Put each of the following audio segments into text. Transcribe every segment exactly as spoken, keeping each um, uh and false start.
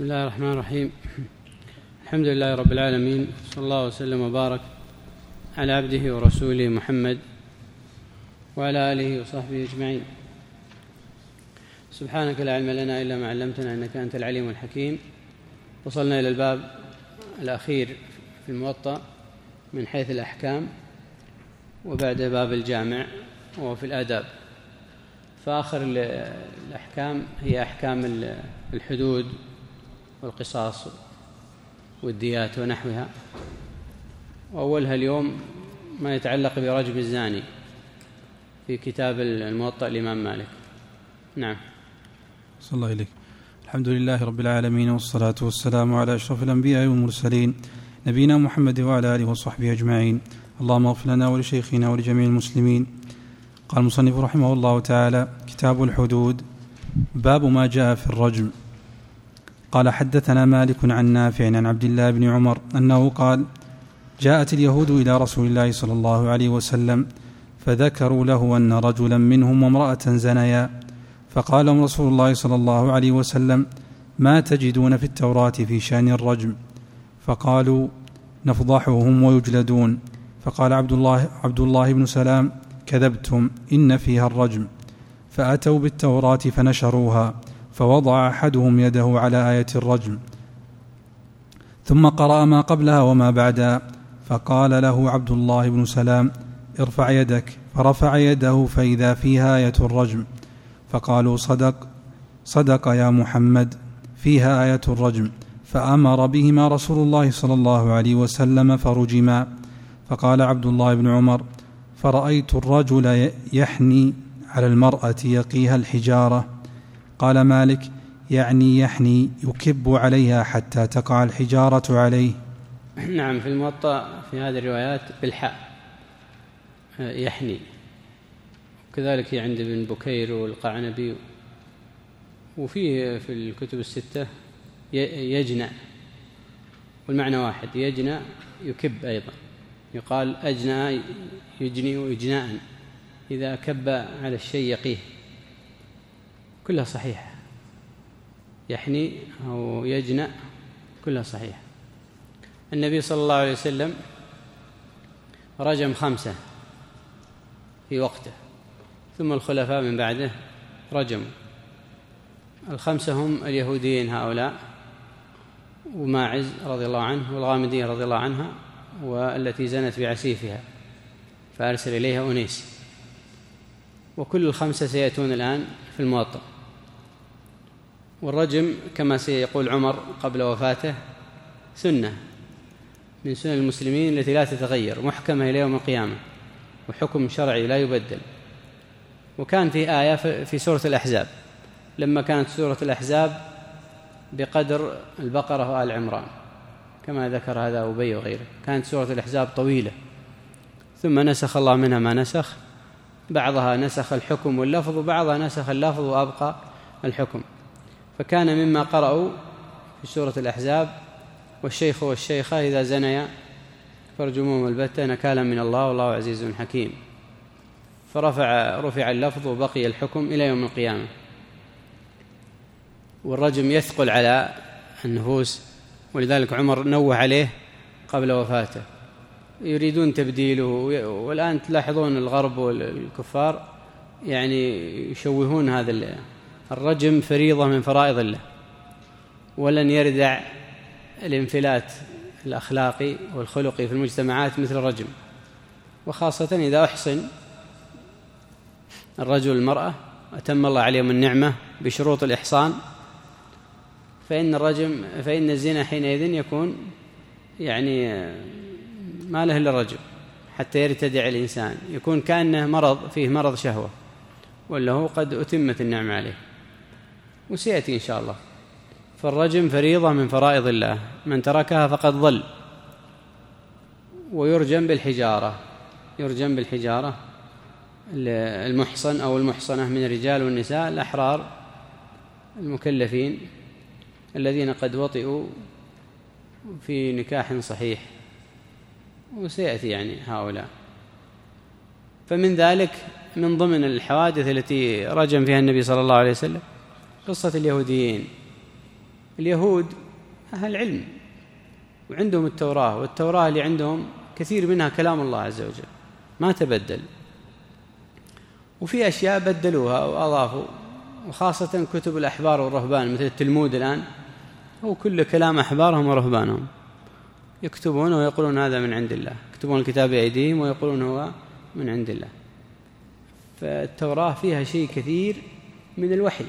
بسم الله الرحمن الرحيم. الحمد لله رب العالمين، صلى الله وسلم وبارك على عبده ورسوله محمد وعلى آله وصحبه أجمعين. سبحانك لا علم لنا إلا ما علمتنا إنك أنت العليم الحكيم. وصلنا إلى الباب الأخير في الموطأ من حيث الأحكام، وبعد باب الجامع وفي الآداب. فآخر الأحكام هي أحكام الحدود والقصاص والديات ونحوها، وأولها اليوم ما يتعلق برجم الزاني في كتاب الموطأ الإمام مالك. نعم. صلى الله عليك. الحمد لله رب العالمين، والصلاة والسلام على أشرف الأنبياء والمرسلين نبينا محمد وعلى آله وصحبه أجمعين. اللهم اغفر لنا ولشيخنا ولجميع المسلمين. قال المصنف رحمه الله تعالى: كتاب الحدود. باب ما جاء في الرجم. قال: حدثنا مالك عن نافع عن عبد الله بن عمر أنه قال: جاءت اليهود إلى رسول الله صلى الله عليه وسلم فذكروا له أن رجلا منهم وامرأة زنيا، فقال لهم رسول الله صلى الله عليه وسلم: ما تجدون في التوراة في شأن الرجم؟ فقالوا: نفضحهم ويجلدون. فقال عبد الله, عبد الله بن سلام: كذبتم، إن فيها الرجم. فأتوا بالتوراة فنشروها، فوضع أحدهم يده على آية الرجم ثم قرأ ما قبلها وما بعدها، فقال له عبد الله بن سلام: ارفع يدك. فرفع يده فإذا فيها آية الرجم. فقالوا: صدق صدق يا محمد، فيها آية الرجم. فأمر بهما رسول الله صلى الله عليه وسلم فرجما. فقال عبد الله بن عمر: فرأيت الرجل يحني على المرأة يقيها الحجارة. قال مالك: يعني يحني يكب عليها حتى تقع الحجارة عليه. نعم، في الموطأ في هذه الروايات بالحاء يحني، وكذلك عند ابن بكير والقعنبي، وفيه في الكتب الستة يجنى، والمعنى واحد، يجنى يكب أيضا، يقال أجنى يجني إجناء، إذا كب على الشيء يقيه، كلها صحيحة. يحني أو يجنى كلها صحيحة. النبي صلى الله عليه وسلم رجم خمسة في وقته، ثم الخلفاء من بعده رجموا. الخمسة هم اليهوديين هؤلاء، وماعز رضي الله عنه، والغامدية رضي الله عنها، والتي زنت بعسيفها فأرسل إليها أنيس. وكل الخمسة سيأتون الآن في الموطأ. والرجم كما سيقول عمر قبل وفاته سنة من سنن المسلمين التي لا تتغير، محكمة إلى يوم القيامة، وحكم شرعي لا يبدل. وكان في آية في سورة الأحزاب، لما كانت سورة الأحزاب بقدر البقرة وآل عمران، كما ذكر هذا أبي وغيره، كانت سورة الأحزاب طويلة، ثم نسخ الله منها ما نسخ، بعضها نسخ الحكم واللفظ، وبعضها نسخ اللفظ وأبقى الحكم. فكان مما قرأوا في سورة الأحزاب: والشيخ والشيخة إذا زنيا فارجموهم البتة نكالا من الله والله عزيز حكيم. فرفع رفع اللفظ وبقي الحكم إلى يوم القيامة. والرجم يثقل على النفوس، ولذلك عمر نوه عليه قبل وفاته، يريدون تبديله. والآن تلاحظون الغرب والكفار يعني يشوهون هذا الرجم فريضة من فرائض الله، ولن يردع الانفلات الأخلاقي والخلقي في المجتمعات مثل الرجم، وخاصة إذا أحسن الرجل المرأة أتم الله عليهم النعمة بشروط الإحصان، فإن الرجم فإن الزنا حينئذ يكون يعني ما له إلا الرجم حتى يرتدع الإنسان، يكون كأنه مرض، فيه مرض شهوة، وله قد أتمت النعمة عليه، وسيأتي إن شاء الله. فالرجم فريضة من فرائض الله، من تركها فقد ضل. ويرجم بالحجارة، يرجم بالحجارة المحصن أو المحصنة من الرجال والنساء الأحرار المكلفين الذين قد وطئوا في نكاح صحيح، وسيأتي يعني هؤلاء. فمن ذلك من ضمن الحوادث التي رجم فيها النبي صلى الله عليه وسلم قصة اليهوديين اليهود أهل علم وعندهم التوراة، والتوراة اللي عندهم كثير منها كلام الله عز وجل ما تبدل، وفي أشياء بدلوها وأضافوا، وخاصة كتب الأحبار والرهبان مثل التلمود الآن هو كل كلام أحبارهم ورهبانهم، يكتبون ويقولون هذا من عند الله، يكتبون الكتاب بأيديهم ويقولون هو من عند الله. فالتوراة فيها شيء كثير من الوحي،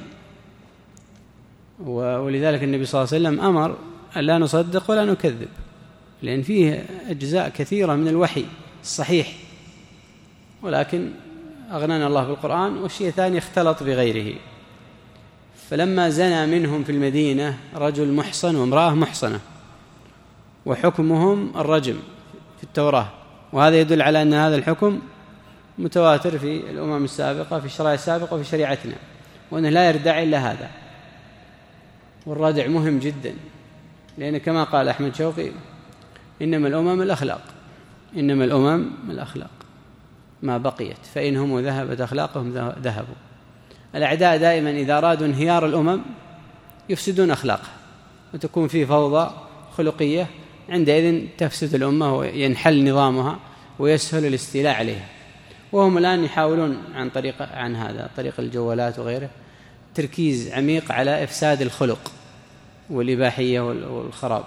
ولذلك النبي صلى الله عليه وسلم أمر أن لا نصدق ولا نكذب، لأن فيه أجزاء كثيرة من الوحي الصحيح، ولكن أغنانا الله بالقرآن، والشيء الثاني اختلط بغيره. فلما زنى منهم في المدينة رجل محصن وامرأة محصنة وحكمهم الرجم في التوراة، وهذا يدل على أن هذا الحكم متواتر في الأمم السابقة في الشرائع السابقة وفي شريعتنا، وأنه لا يردع إلا هذا. والردع مهم جدا، لأن كما قال أحمد شوقي إنما الأمم الأخلاق، إنما الأمم الأخلاق ما بقيت، فإنهم ذهبت أخلاقهم ذهبوا. الأعداء دائما إذا أرادوا انهيار الأمم يفسدون أخلاقها وتكون فيه فوضى خلقية، عندئذ تفسد الأمة وينحل نظامها ويسهل الاستيلاء عليها. وهم الآن يحاولون عن طريق عن هذا طريق الجوالات وغيره تركيز عميق على إفساد الخلق والإباحية والخراب.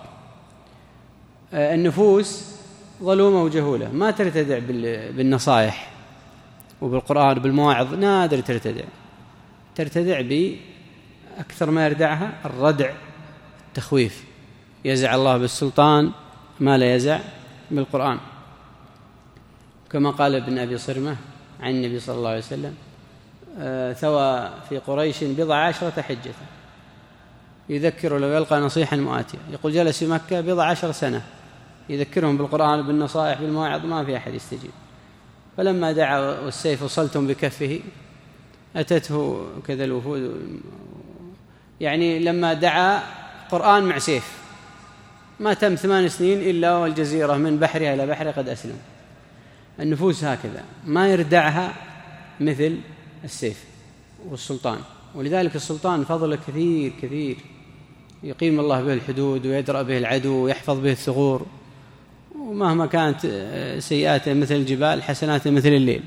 النفوس ظلومة وجهولة ما ترتدع بالنصائح وبالقرآن وبالمواعظ، نادر ترتدع، ترتدع بأكثر ما يردعها الردع التخويف. يزع الله بالسلطان ما لا يزع بالقرآن، كما قال ابن أبي صرمة عن النبي صلى الله عليه وسلم ثوى في قريش بضع عشرة حجة يذكر لو يلقى نصيحا مؤاتيا، يقول جلس في مكة بضع عشر سنة يذكرهم بالقرآن بالنصائح بالمواعظ، ما في أحد يستجيب. فلما دعا والسيف وصلتم بكفه أتته كذا الوفود، يعني لما دعا قرآن مع سيف ما تم ثمان سنين إلا والجزيرة من بحرها إلى بحرها قد أسلم. النفوس هكذا ما يردعها مثل السيف والسلطان، ولذلك السلطان فضل كثير كثير، يقيم الله به الحدود ويدرأ به العدو ويحفظ به الثغور، ومهما كانت سيئاته مثل الجبال حسناته مثل الليل.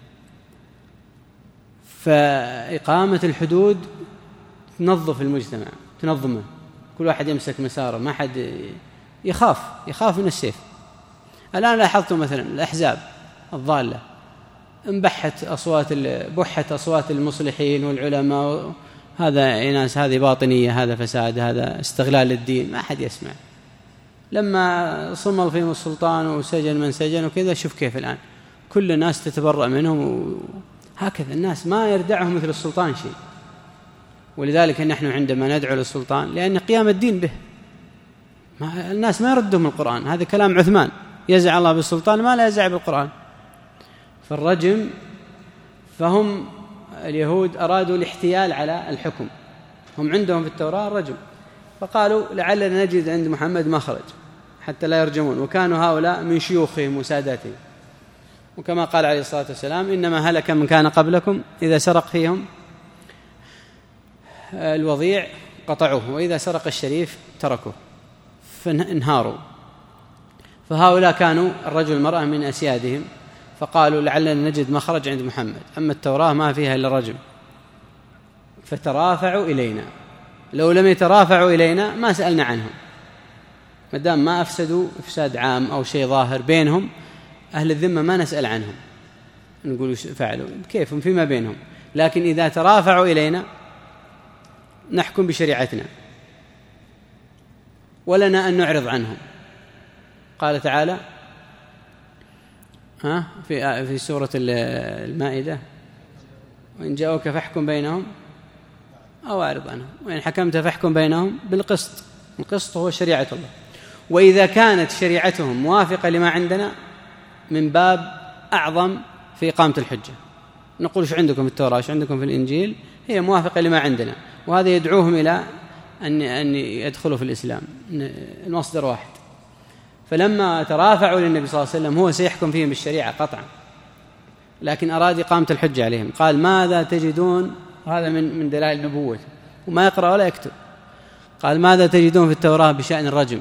فإقامة الحدود تنظف المجتمع، تنظمه، كل واحد يمسك مساره، ما حد يخاف يخاف من السيف. الآن لاحظتم مثلا الأحزاب الضالة انبحت أصوات بحت أصوات المصلحين والعلماء، هذا ناس هذه باطنية، هذا فساد، هذا استغلال للدين، ما حد يسمع. لما صمل فيهم السلطان وسجن من سجن وكذا، شوف كيف الآن كل الناس تتبرأ منهم، وهكذا الناس ما يردعهم مثل السلطان شيء. ولذلك نحن عندما ندعو للسلطان لأن قيام الدين به، ما الناس ما يردهم القرآن، هذا كلام عثمان يزع الله بالسلطان ما لا يزع بالقرآن. فالرجم، فهم اليهود أرادوا الاحتيال على الحكم، هم عندهم في التوراة الرجم، فقالوا لعلنا نجد عند محمد مخرج حتى لا يرجمون، وكانوا هؤلاء من شيوخهم وساداتهم. وكما قال عليه الصلاة والسلام إنما هلك من كان قبلكم إذا سرق فيهم الوضيع قطعوه، وإذا سرق الشريف تركوه فانهاروا. فهؤلاء كانوا الرجل والمرأة من أسيادهم، فقالوا لعلنا نجد مخرج عند محمد، أما التوراة ما فيها إلا الرجم، فترافعوا إلينا. لو لم يترافعوا إلينا ما سألنا عنهم، ما دام ما أفسدوا إفساد عام أو شيء ظاهر بينهم، أهل الذمة ما نسأل عنهم، نقول فعلوا كيفهم فيما بينهم. لكن إذا ترافعوا إلينا نحكم بشريعتنا، ولنا أن نعرض عنهم. قال تعالى ها في في سورة المائدة وإن جاءوك فاحكم بينهم أو أعرض عنهم وإن حكمت فاحكم بينهم بالقسط. القسط هو شريعة الله، وإذا كانت شريعتهم موافقة لما عندنا من باب أعظم في إقامة الحجة. نقول إيش عندكم في التوراة، إيش عندكم في الإنجيل، هي موافقة لما عندنا، وهذا يدعوهم إلى أن أن يدخلوا في الإسلام، المصدر واحد. فلما ترافعوا للنبي صلى الله عليه وسلم هو سيحكم فيهم بالشريعة قطعا، لكن أراد إقامة الحجة عليهم. قال ماذا تجدون، هذا من من دلائل نبوته، وما يقرأ ولا يكتب. قال ماذا تجدون في التوراة بشأن الرجم؟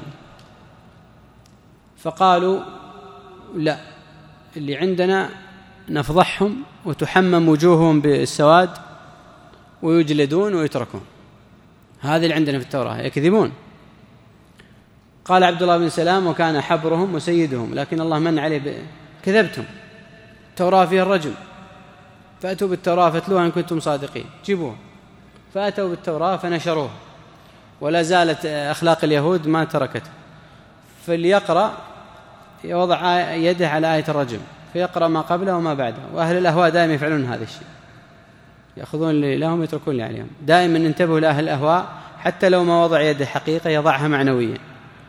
فقالوا لا، اللي عندنا نفضحهم وتحمم وجوههم بالسواد ويجلدون ويتركون، هذا اللي عندنا في التوراة، يكذبون. قال عبد الله بن سلام وكان حبرهم وسيدهم، لكن الله من عليه ب... كذبتم، التوراة فيها الرجم، فأتوا بالتوراة فاتلوها إن كنتم صادقين، جيبوها. فأتوا بالتوراة فنشروها، ولا زالت أخلاق اليهود ما تركته. فليقرأ يوضع يده على آية الرجم فيقرأ ما قبله وما بعده. وأهل الأهواء دائما يفعلون هذا الشيء، يأخذون اللي لهم يتركون اللي عليهم. دائما انتبهوا لأهل الأهواء، حتى لو ما وضع يده حقيقة يضعها معنويا،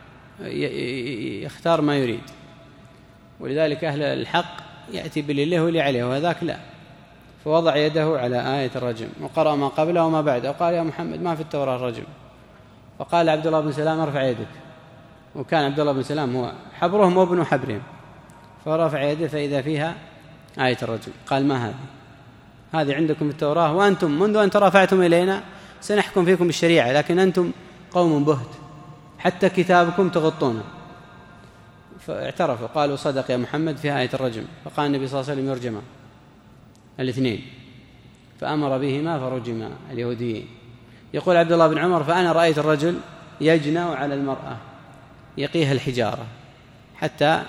يختار ما يريد. ولذلك أهل الحق يأتي باللي له واللي عليه، وهذاك لا. فوضع يده على آية الرجم وقرأ ما قبله وما بعده، وقال يا محمد ما في التوراة الرجم. فقال عبد الله بن سلام ارفع يدك، وكان عبد الله بن سلام هو حبرهم وابن حبرهم، فرفع يده فإذا فيها آية الرجم. قال ما هذه؟ هذه عندكم في التوراة، وأنتم منذ أن ترافعتم إلينا سنحكم فيكم بالشريعة، لكن أنتم قوم بهت، حتى كتابكم تغطونه. فاعترفوا قالوا صدق يا محمد في آية الرجم. فقال النبي صلى الله عليه وسلم يرجما الاثنين، فأمر بهما فرجما اليهوديين. يقول عبد الله بن عمر فأنا رأيت الرجل يجنأ على المرأة يقيها الحجارة حتى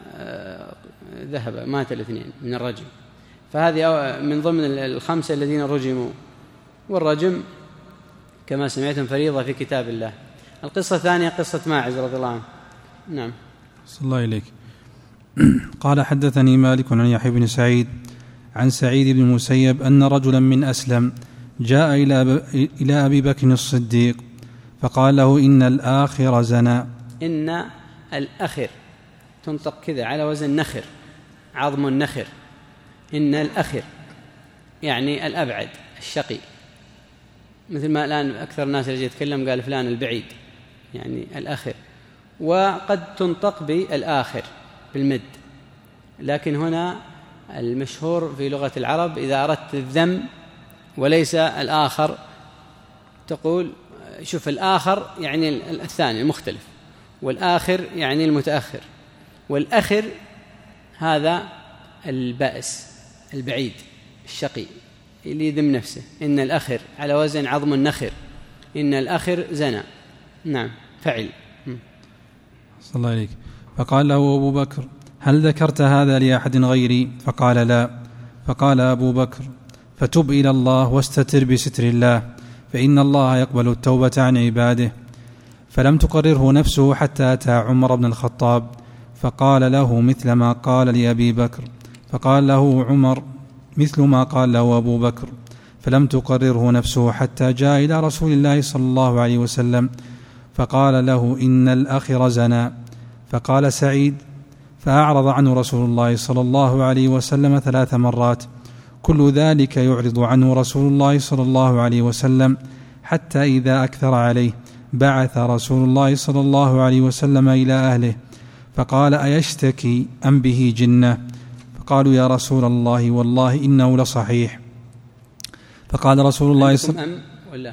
ذهب مات الاثنين من الرجم. فهذه من ضمن الخمسة الذين رجموا، والرجم كما سمعتم فريضة في كتاب الله. القصة الثانية قصة ماعز رضي الله عنه. نعم. صلى الله إليك. قال حدثني مالك عن يحيى بن سعيد عن سعيد بن المسيب أن رجلا من أسلم جاء إلى أبي بكر الصديق فقال له إن الآخر زنا. إن الأخر تنطق كذا على وزن نخر، عظم النخر. إن الأخر يعني الأبعد، الشقي، مثل ما الآن أكثر الناس اللي يتكلم قال فلان البعيد، يعني الأخر. وقد تنطق بالآخر بالمد، لكن هنا المشهور في لغة العرب إذا أردت الذم وليس الآخر تقول شوف الآخر يعني الثاني المختلف، والآخر يعني المتأخر، والأخر هذا البائس البعيد الشقي اللي يذم نفسه. إن الأخر على وزن عظم النخر، إن الأخر زنا. نعم فعل. صلى الله عليك. فقال له أبو بكر هل ذكرت هذا لأحد غيري؟ فقال لا. فقال أبو بكر فتب إلى الله واستتر بستر الله، فإن الله يقبل التوبة عن عباده. فلم تقرره نفسه حتى أتى عمر بن الخطاب فقال له مثل ما قال لأبي بكر، فقال له عمر مثل ما قال له أبو بكر. فلم تقرره نفسه حتى جاء إلى رسول الله صلى الله عليه وسلم فقال له إن الأخر زنا. فقال سعيد فأعرض عنه رسول الله صلى الله عليه وسلم ثلاث مرات، كل ذلك يعرض عنه رسول الله صلى الله عليه وسلم، حتى إذا أكثر عليه بعث رسول الله صلى الله عليه وسلم إلى أهله فقال أيشتكي أم به جنة؟ فقالوا يا رسول الله والله إنه لصحيح. فقال رسول الله صلى الله عليه وسلم أم ولا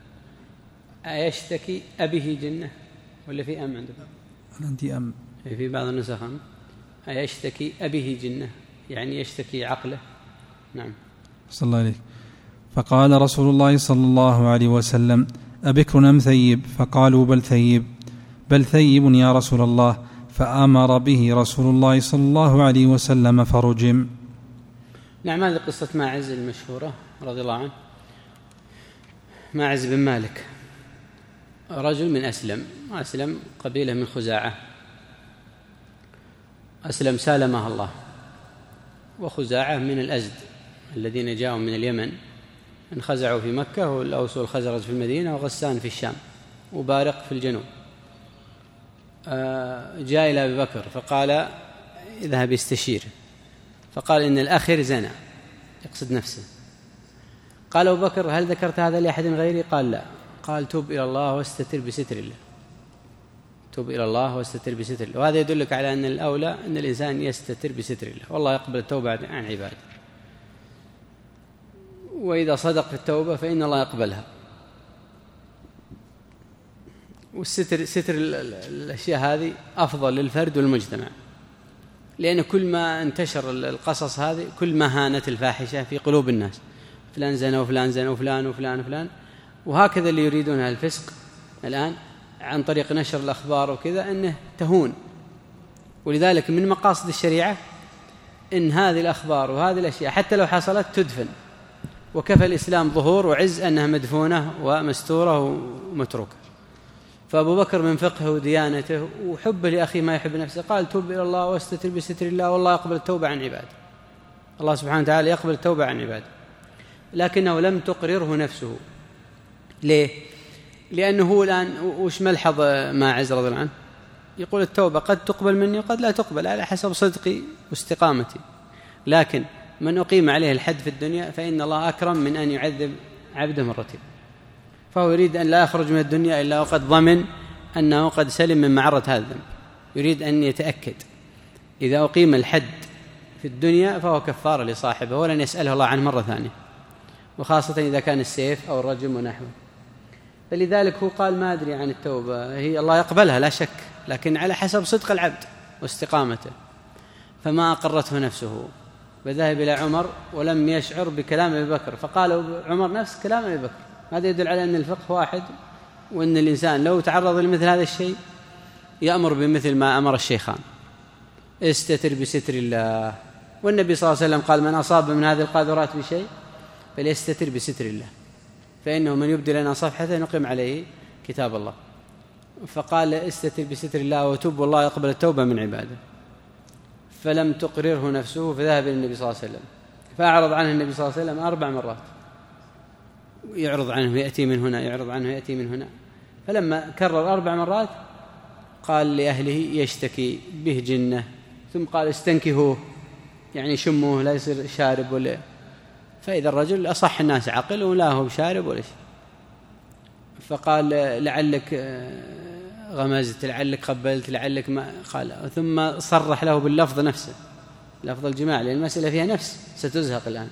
أيشتكي أبه جنة ولا في أم عندكم؟ عندي أم في بعض النسخ أيشتكي أبه جنة يعني يشتكي عقله. نعم. صلى الله عليه. فقال رسول الله صلى الله عليه وسلم أبكر أم ثيب؟ فقالوا بل ثيب بل ثيب يا رسول الله. فأمر به رسول الله صلى الله عليه وسلم فرجم. نعم. هذه قصة ماعز المشهورة رضي الله عنه. ماعز بن مالك رجل من أسلم، أسلم قبيلة من خزاعة، أسلم سالمها الله، وخزاعة من الأزد الذين جاءوا من اليمن انخزعوا في مكة، والأوس والخزرج في المدينة، وغسان في الشام، وبارق في الجنوب. جاء إلى أبي بكر فقال اذهب يستشير، فقال إن الأخر زنا، يقصد نفسه. قال أبو بكر هل ذكرت هذا لأحد غيري؟ قال لا. قال توب إلى الله واستتر بستر الله، توب إلى الله واستتر بستر الله. وهذا يدلك على أن الأولى أن الإنسان يستتر بستر الله، والله يقبل التوبة عن عباده، وإذا صدق في التوبة فإن الله يقبلها. والستر ستر الأشياء هذه أفضل للفرد والمجتمع، لأن كل ما انتشر القصص هذه كل ما هانت الفاحشة في قلوب الناس، فلان زنا وفلان زنا وفلان وفلان وفلان، وهكذا اللي يريدون الفسق الآن عن طريق نشر الأخبار وكذا أنه تهون. ولذلك من مقاصد الشريعة إن هذه الأخبار وهذه الأشياء حتى لو حصلت تدفن، وكفى الإسلام ظهور وعز أنها مدفونة ومستورة ومتروكة. فأبو بكر من فقهه وديانته وحبه لأخيه ما يحب نفسه قال توب إلى الله واستتر بستر الله، والله يقبل التوبة عن عباده، الله سبحانه وتعالى يقبل التوبة عن عباده، لكنه لم تقرره نفسه. ليه؟ لأنه هو الآن وش ملحظ ماعز رضي الله عنه؟ يقول التوبة قد تقبل مني وقد لا تقبل على حسب صدقي واستقامتي، لكن من أقيم عليه الحد في الدنيا فإن الله أكرم من أن يعذب عبده مرتين. فهو يريد أن لا يخرج من الدنيا إلا وقد ضمن أنه قد سلم من معرة هذا الذنب، يريد أن يتأكد إذا أقيم الحد في الدنيا فهو كفارة لصاحبه ولن يسأله الله عنه مرة ثانية، وخاصة إذا كان السيف أو الرجم ونحوه. فلذلك هو قال ما أدري عن التوبة، هي الله يقبلها لا شك، لكن على حسب صدق العبد واستقامته، فما أقرته نفسه. فذهب إلى عمر ولم يشعر بكلام أبي بكر، فقال عمر نفس كلام أبي بكر. هذا يدل على أن الفقه واحد، وأن الإنسان لو تعرض لمثل هذا الشيء يأمر بمثل ما أمر الشيخان، استتر بستر الله. والنبي صلى الله عليه وسلم قال من أصاب من هذه القاذورات بشيء فليستتر بستر الله، فإنه من يبدي لنا صفحة نقيم عليه كتاب الله. فقال استتر بستر الله وتوب والله يقبل التوبة من عباده. فلم تقرره نفسه فذهب إلى النبي صلى الله عليه وسلم فأعرض عنه النبي صلى الله عليه وسلم أربع مرات، يعرض عنه يأتي من هنا، يعرض عنه يأتي من هنا. فلما كرر أربع مرات قال لأهله يشتكي به جنة، ثم قال استنكهوه يعني شموه لا يصير شارب ولا. فإذا الرجل أصح الناس عقل ولا هو شارب ولا شيء، فقال لعلك غمزت، لعلك قبلت، لعلك ما قال. ثم صرح له باللفظ نفسه، لفظ الجماع، لأن المسألة فيها نفس ستزهق الآن.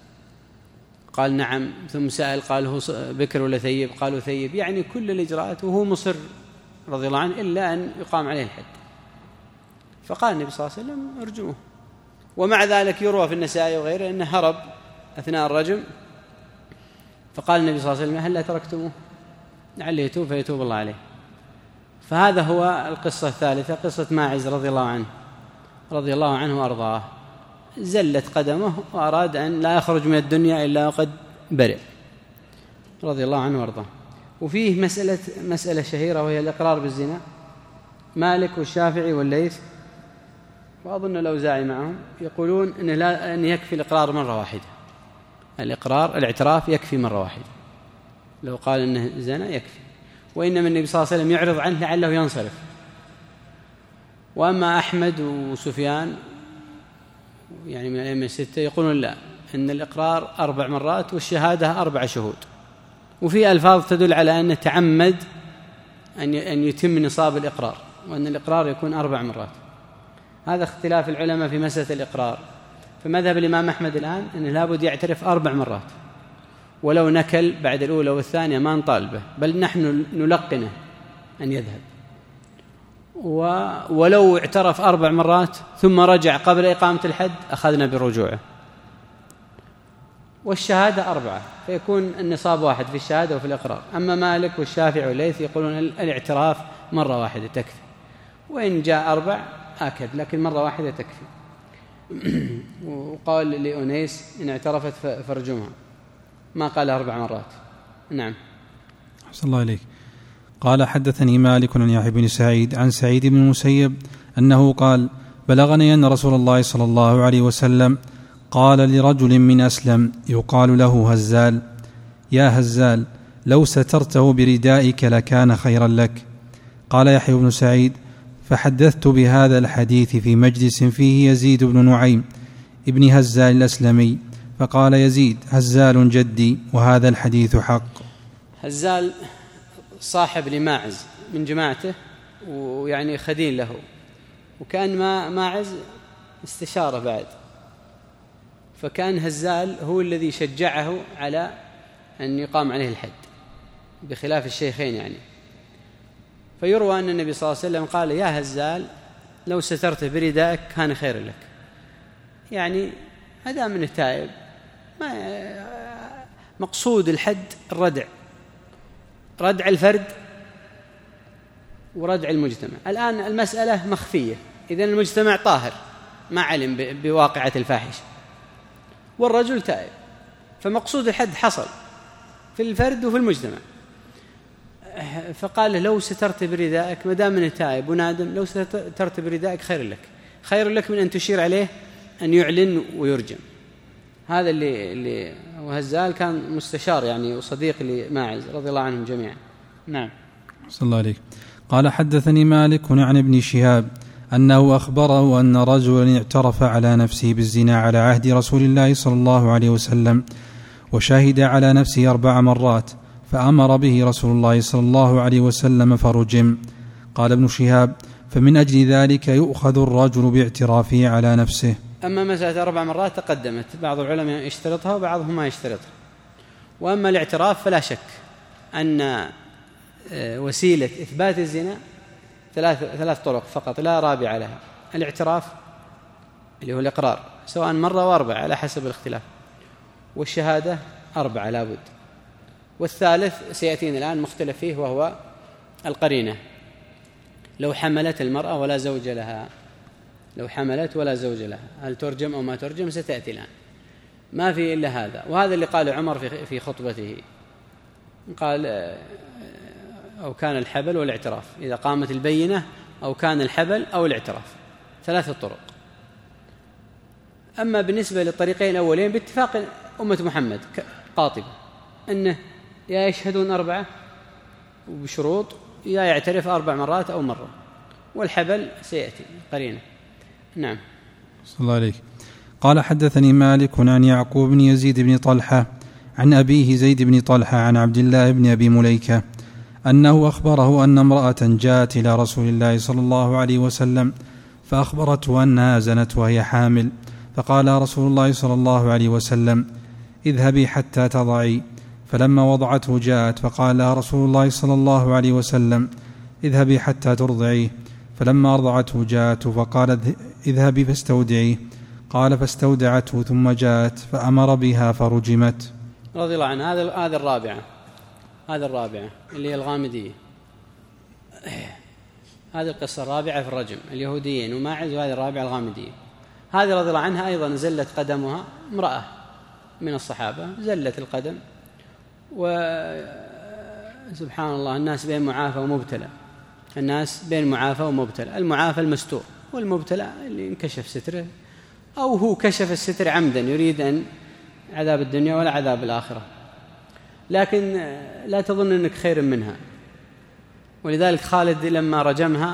قال نعم. ثم سأل قال هو بكر ولا ثيب؟ قالوا ثيب، يعني كل الإجراءات وهو مصر رضي الله عنه إلا أن يقام عليه الحد. فقال النبي صلى الله عليه وسلم ارجوه. ومع ذلك يروى في النسائي وغيره أنه هرب أثناء الرجم، فقال النبي صلى الله عليه وسلم هل لا تركتموه لعله يتوب فيتوب الله عليه. فهذا هو القصة الثالثة، قصة ماعز رضي الله عنه رضي الله عنه وأرضاه. زلت قدمه وأراد أن لا يخرج من الدنيا إلا وقد برئ رضي الله عنه وأرضاه. وفيه مسألة مسألة شهيرة وهي الإقرار بالزنا. مالك والشافعي والليث وأظن الأوزاعي معهم يقولون إن لا أن يكفي الإقرار مرة واحدة، الإقرار الاعتراف يكفي مرة واحدة، لو قال إنه زنا يكفي. وإنما النبي صلى الله عليه وسلم يعرض عنه لعله ينصرف. وأما أحمد وسفيان يعني من الأئمة الستة يقولون لا، إن الإقرار أربع مرات والشهادة أربع شهود. وفي ألفاظ تدل على أن تعمد أن أن يتم نصاب الإقرار، وأن الإقرار يكون أربع مرات. هذا اختلاف العلماء في مسألة الإقرار. فمذهب الإمام أحمد الآن أنه لابد يعترف أربع مرات، ولو نكل بعد الأولى والثانية ما نطالبه، بل نحن نلقنه أن يذهب. ولو اعترف أربع مرات ثم رجع قبل إقامة الحد أخذنا برجوعه. والشهادة أربعة، فيكون النصاب واحد في الشهادة وفي الإقرار. أما مالك والشافعي والليث يقولون الاعتراف مرة واحدة تكفي، وإن جاء أربع آكد، لكن مرة واحدة تكفي. وقال لأنيس إن اعترفت فارجمها، ما قال أربع مرات. نعم. أحسن الله إليك. قال حدثني مالك عن يحيى بن سعيد عن سعيد بن المسيب أنه قال بلغني أن رسول الله صلى الله عليه وسلم قال لرجل من أسلم يقال له هزال: يا هزال، لو سترته بردائك لكان خيرا لك. قال يحيى بن سعيد: فحدثت بهذا الحديث في مجلس فيه يزيد بن نعيم ابن هزال الأسلمي، فقال يزيد: هزال جدي، وهذا الحديث حق. هزال صاحب لماعز من جماعته، ويعني خدين له، وكان ما ماعز استشاره بعد، فكان هزال هو الذي شجعه على أن يقام عليه الحد، بخلاف الشيخين يعني. فيروى أن النبي صلى الله عليه وسلم قال: يا هزال لو سترته بردائك كان خير لك. يعني هذا من التائب، ما مقصود الحد الردع، ردع الفرد وردع المجتمع. الآن المسألة مخفية، إذن المجتمع طاهر ما علم بواقعة الفاحشة، والرجل تائب، فمقصود الحد حصل في الفرد وفي المجتمع. فقال له: لو سترت بردائك، ما دام من تائب ونادم، لو سترت بردائك خير لك، خير لك من أن تشير عليه أن يعلن ويرجم. هذا اللي اللي وهزال كان مستشار يعني وصديق لماعز رضي الله عنهم جميعا. نعم. صلى الله عليه. قال: حدثني مالك عن ابن شهاب أنه أخبره أن رجلا اعترف على نفسه بالزنا على عهد رسول الله صلى الله عليه وسلم، وشهد على نفسه أربع مرات، فأمر به رسول الله صلى الله عليه وسلم فرجم. قال ابن شهاب: فمن أجل ذلك يؤخذ الرجل باعترافه على نفسه. أما مسألة أربع مرات تقدمت، بعض العلماء يشترطها وبعضهم ما يشترطها. وأما الاعتراف فلا شك أن وسيلة إثبات الزنا ثلاث ثلاث طرق فقط لا رابع لها. الاعتراف اللي هو الإقرار، سواء مرة وأربع على حسب الاختلاف، والشهادة أربعة لابد، والثالث سيأتينا الآن مختلف فيه وهو القرينة. لو حملت المرأة ولا زوج لها، لو حملت ولا زوج لها، هل ترجم أو ما ترجم؟ ستأتي الآن. ما في إلا هذا، وهذا اللي قال عمر في في خطبته، قال: أو كان الحبل والاعتراف، إذا قامت البينة أو كان الحبل أو الاعتراف، ثلاثة طرق. أما بالنسبة للطريقين الأولين باتفاق أمة محمد قاطبة، أنه يا يشهدون أربعة وبشروط، يا يعترف أربع مرات أو مرة، والحبل سيأتي قرينة. نعم. صلى الله عليه. قال: حدثني مالك عن يعقوب بن يزيد بن طلحة عن أبيه زيد بن طلحة عن عبد الله بن أبي مليكة أنه أخبره أن امرأة جاءت إلى رسول الله صلى الله عليه وسلم فأخبرته أنها زنت وهي حامل، فقال رسول الله صلى الله عليه وسلم: اذهبي حتى تضعي. فلما وضعته جاءت فقال لها رسول الله صلى الله عليه وسلم: اذهبي حتى ترضعيه. فلما أرضعته جاءت فقالت: اذهبي فاستودعيه. قال: فاستودعته ثم جاءت فأمر بها فرجمت. رضي الله عنه. هذا هذا الرابعة، هذا الرابعة اللي هي الغامدية. هذه القصة الرابعة في الرجم، اليهوديين وماعز، وهذه الرابعة الغامدية. هذه رضي الله عنها أيضا زلت قدمها، امرأة من الصحابة زلت القدم، وسبحان الله الناس بين معافى ومبتلى، الناس بين معافى ومبتلى. المعافى المستور، والمبتلى اللي انكشف ستره أو هو كشف الستر عمدا يريد أن عذاب الدنيا ولا عذاب الآخرة، لكن لا تظن أنك خير منها. ولذلك خالد لما رجمها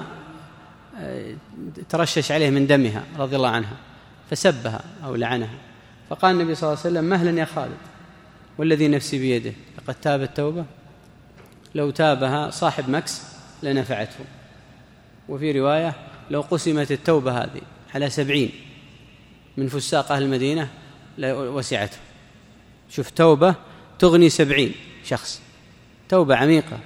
ترشش عليه من دمها رضي الله عنها فسبها أو لعنها، فقال النبي صلى الله عليه وسلم: مهلا يا خالد، والذي نفسي بيده لقد تاب التوبة، لو تابها صاحب مكس لنفعته. وفي رواية: لو قسمت التوبة هذه على سبعين من فساق أهل المدينة لوسعته. شوف، توبة تغني سبعين شخص، توبة عميقة.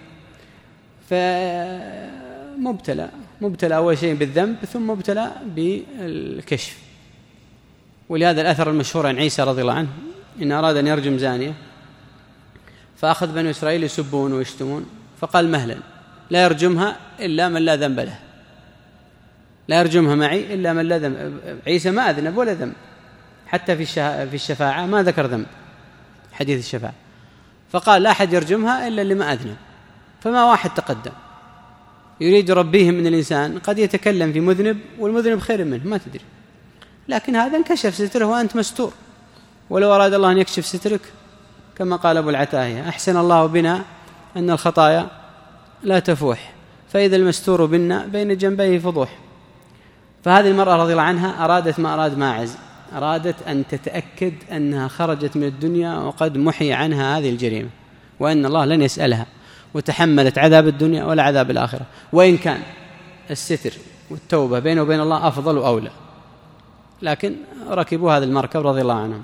فمبتلى مبتلى أول شيء بالذنب، ثم مبتلى بالكشف. ولهذا الأثر المشهور عن عيسى رضي الله عنه إن أراد أن يرجم زانية، فأخذ بنو إسرائيل يسبون ويشتمون، فقال: مهلا، لا يرجمها إلا من لا ذنب له، لا يرجمها معي إلا من لا ذنب. عيسى ما أذنب ولا ذنب، حتى في في الشفاعة ما ذكر ذنب، حديث الشفاعة، فقال: لا أحد يرجمها إلا اللي ما أذنب. فما واحد تقدم يريد يربيه من الإنسان، قد يتكلم في مذنب والمذنب خير منه ما تدري، لكن هذا انكشف ستره وأنت مستور. ولو أراد الله أن يكشف سترك كما قال أبو العتاهية: أحسن الله بنا أن الخطايا لا تفوح، فإذا المستور بنا بين جنبيه فضوح. فهذه المرأة رضي الله عنها أرادت ما أراد ماعز، أرادت أن تتأكد أنها خرجت من الدنيا وقد محي عنها هذه الجريمة، وأن الله لن يسألها، وتحملت عذاب الدنيا ولا عذاب الآخرة، وإن كان الستر والتوبة بينه وبين الله أفضل وأولى، لكن ركبوا هذا المركب رضي الله عنهم.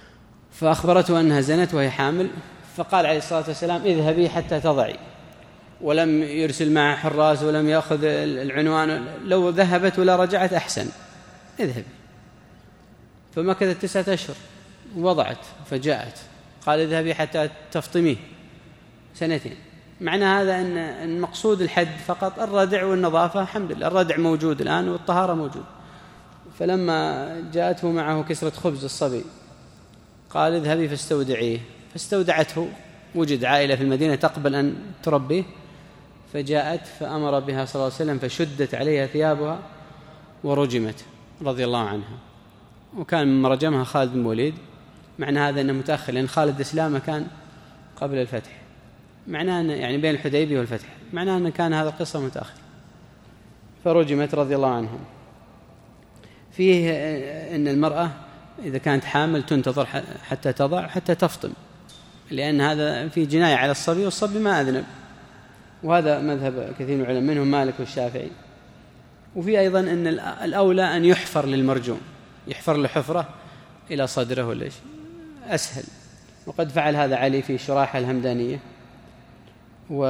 فأخبرته أنها زنت وهي حامل، فقال عليه الصلاة والسلام: اذهبي حتى تضعي. ولم يرسل معه حراس ولم يأخذ العنوان، لو ذهبت ولا رجعت أحسن، اذهب. فمكثت تسعة أشهر ووضعت، فجاءت قال اذهبي حتى تفطميه، سنتين. معنى هذا أن المقصود الحد فقط، الردع والنظافة الحمد لله، الردع موجود الآن والطهارة موجود. فلما جاءته معه كسرة خبز الصبي قال اذهبي فاستودعيه، فاستودعته. وجد عائلة في المدينة تقبل أن تربيه، فجاءت فأمر بها صلى الله عليه وسلم فشدت عليها ثيابها ورجمت رضي الله عنها. وكان من رجمها خالد بن الوليد. معنى هذا أنه متأخر، لأن خالد إسلامه كان قبل الفتح، معناه أن يعني بين الحديبية والفتح، معناه أن كان هذا القصة متأخر، فرجمت رضي الله عنهم. فيه أن المرأة إذا كانت حامل تنتظر حتى تضع حتى تفطم، لأن هذا في جناية على الصبي، والصبي ما أذنب. وهذا مذهب كثير من العلماء منهم مالك والشافعي. وفي أيضا أن الأولى أن يحفر للمرجوم، يحفر له حفرة إلى صدره ولا شيء أسهل. وقد فعل هذا علي في شراحة الهمدانية. و...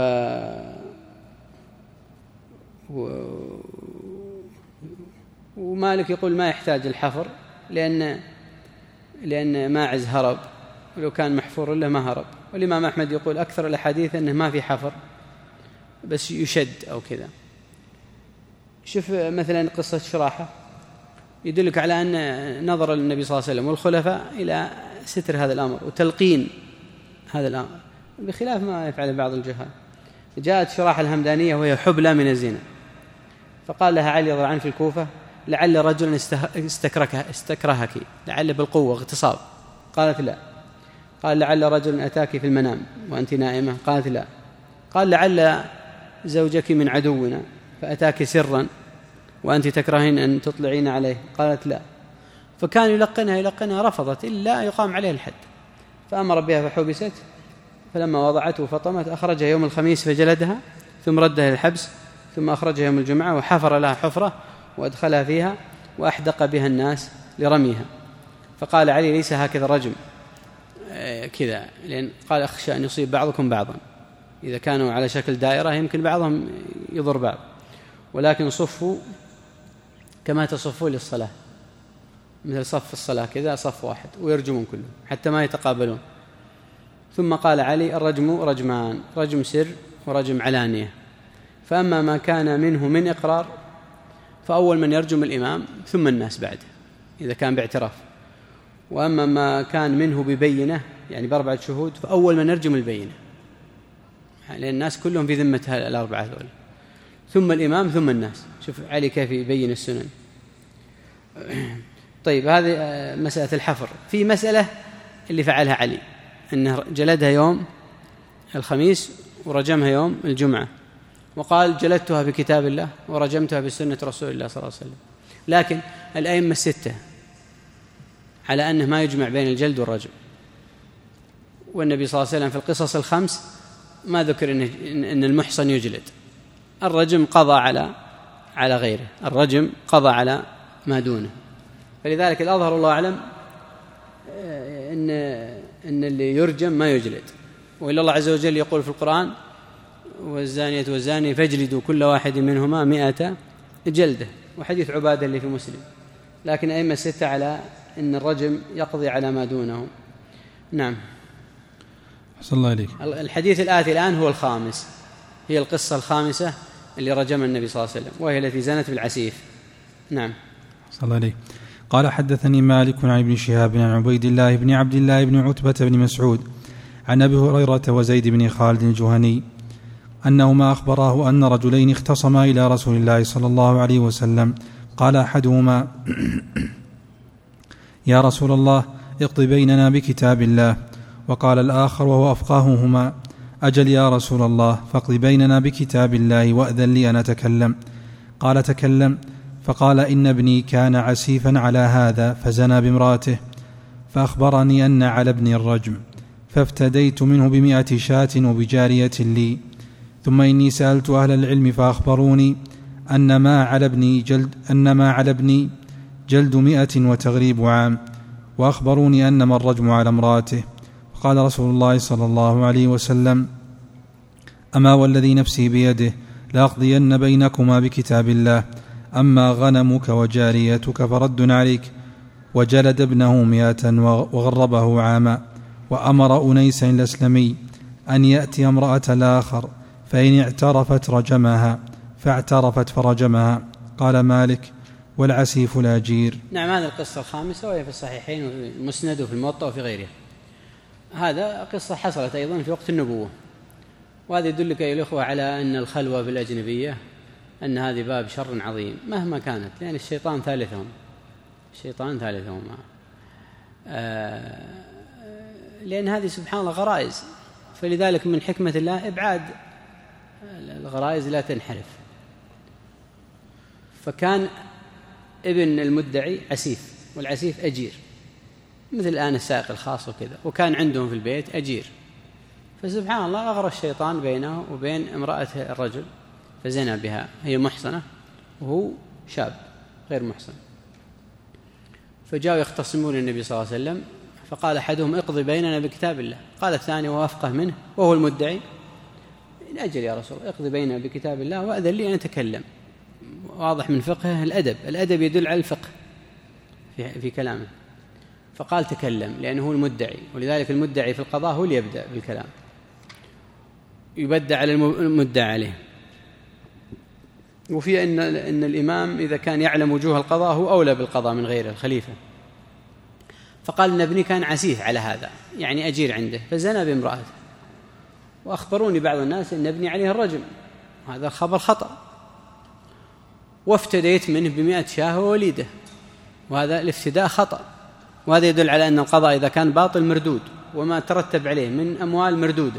و... ومالك يقول ما يحتاج الحفر، لأن لأن ماعز هرب، ولو كان محفور له ما هرب. والإمام أحمد يقول أكثر الأحاديث أنه ما في حفر، بس يشد أو كذا. شوف مثلا قصة شراحة يدلك على أن نظر النبي صلى الله عليه وسلم والخلفاء إلى ستر هذا الأمر وتلقين هذا الأمر، بخلاف ما يفعل بعض الجهال. جاءت شراحة الهمدانية وهي حبلى من الزنا، فقال لها علي رضي الله عنه في الكوفة لعل رجلا استكرهك استكرهك لعل بالقوة اغتصاب. قالت لا. قال لعل رجلا أتاك في المنام وأنت نائمة. قالت لا. قال لعل زوجك من عدونا فأتاك سرا وأنت تكرهين أن تطلعين عليه. قالت لا. فكان يلقنها يلقنها رفضت إلا يقام عليه الحد، فأمر بها فحبست. فلما وضعته وفطمت أخرجها يوم الخميس فجلدها، ثم ردها للحبس، ثم أخرجها يوم الجمعة وحفر لها حفرة وأدخلها فيها وأحدق بها الناس لرميها. فقال علي ليس هكذا الرجم كذا، لأن قال أخشى أن يصيب بعضكم بعضا، إذا كانوا على شكل دائرة يمكن بعضهم يضر بعض، ولكن صفوا كما تصفوا للصلاة، مثل صف الصلاة كذا صف واحد، ويرجمون كلهم حتى ما يتقابلون. ثم قال علي الرجم رجمان، رجم سر ورجم علانية. فأما ما كان منه من إقرار فأول من يرجم الإمام ثم الناس بعده إذا كان باعتراف، وأما ما كان منه ببينة يعني بأربعة شهود فأول من يرجم البينة، لأن الناس كلهم في ذمة الأربعة ذول، ثم الإمام ثم الناس. شوف علي كيف يبين السنن. طيب هذه مسألة الحفر. في مسألة اللي فعلها علي أنه جلدها يوم الخميس ورجمها يوم الجمعة، وقال جلدتها بكتاب الله ورجمتها بسنة رسول الله صلى الله عليه وسلم. لكن الأئمة الستة على أنه ما يجمع بين الجلد والرجم، والنبي صلى الله عليه وسلم في القصص الخمس ما ذكر إن المحصن يجلد. الرجم قضى على على غيره، الرجم قضى على ما دونه. فلذلك الأظهر الله أعلم إن إن اللي يرجم ما يجلد. وإلا الله عز وجل يقول في القرآن والزانية والزاني فاجلدوا كل واحد منهما مئة جلدة، وحديث عبادة اللي في مسلم. لكن أئمة الستة على إن الرجم يقضي على ما دونه. نعم. أحسن الله إليك. الحديث الآتي الآن هو الخامس، هي القصة الخامسة اللي رجم النبي صلى الله عليه وسلم، وهي التي زنت بالعسيف. نعم. أحسن الله إليك. قال حدثني مالك عن ابن شهاب عن عبيد الله بن عبد الله بن عتبة بن مسعود عن أبي هريرة وزيد بن خالد الجهني أنهما أخبراه أن رجلين اختصما إلى رسول الله صلى الله عليه وسلم. قال أحدهما يا رسول الله اقض بيننا بكتاب الله، وقال الآخر وهو أفقاههما أجل يا رسول الله فاقض بيننا بكتاب الله وأذن لي أن أتكلم. قال تكلم. فقال إن ابني كان عسيفا على هذا فزنى بامرأته، فأخبرني أن على ابني الرجم، فافتديت منه بمئة شاة وبجارية لي. ثم إني سألت أهل العلم فأخبروني أن ما على ابني جلد, أن ما على ابني جلد مئة وتغريب عام، وأخبروني أنما الرجم على امرأته. قال رسول الله صلى الله عليه وسلم أما والذي نفسي بيده لأقضين بينكما بكتاب الله، أما غنمك وجاريتك فرد عليك. وجلد ابنه مئة وغربه عاما. وأمر أنيس الأسلمي أن يأتي امرأة الآخر فإن اعترفت رجمها، فاعترفت فرجمها. قال مالك: والعسيف الأجير. نعم، هذه القصة الخامسة وهي في الصحيحين وفي المسند وفي الموطأ وفي غيرها. هذا قصة حصلت أيضا في وقت النبوة، وهذا يدلك أيها الأخوة على أن الخلوة بالأجنبية أن هذه باب شر عظيم مهما كانت، لأن الشيطان ثالثهم الشيطان ثالثهم آه لأن هذه سبحان الله غرائز، فلذلك من حكمة الله إبعاد الغرائز لا تنحرف. فكان ابن المدعي عسيف، والعسيف أجير مثل الآن السائق الخاص وكذا، وكان عندهم في البيت أجير. فسبحان الله أغرى الشيطان بينه وبين امرأة الرجل فزنى بها، هي محصنة وهو شاب غير محصن. فجاءوا يختصمون النبي صلى الله عليه وسلم، فقال أحدهم: اقضي بيننا بكتاب الله. قال الثاني وهو أفقه منه وهو المدعي: إن أجل يا رسول الله، اقضي بيننا بكتاب الله وأذن لي أن أتكلم. واضح من فقهه الأدب، الأدب يدل على الفقه في, في كلامه. فقال: تكلم، لأنه هو المدعي، ولذلك المدعي في القضاء هو اللي يبدأ بالكلام، يبدأ على المدعى عليه. وفي أن, أن الإمام إذا كان يعلم وجوه القضاء هو أولى بالقضاء من غيره الخليفة. فقال: إن ابني كان عسيف على هذا، يعني أجير عنده، فزنى بامرأته، وأخبروني بعض الناس أن ابني عليه الرجم، هذا خبر خطأ، وافتديت منه بمئة شاه ووليده، وهذا الافتداء خطأ. وهذا يدل على أن القضاء إذا كان باطل مردود، وما ترتب عليه من أموال مردودة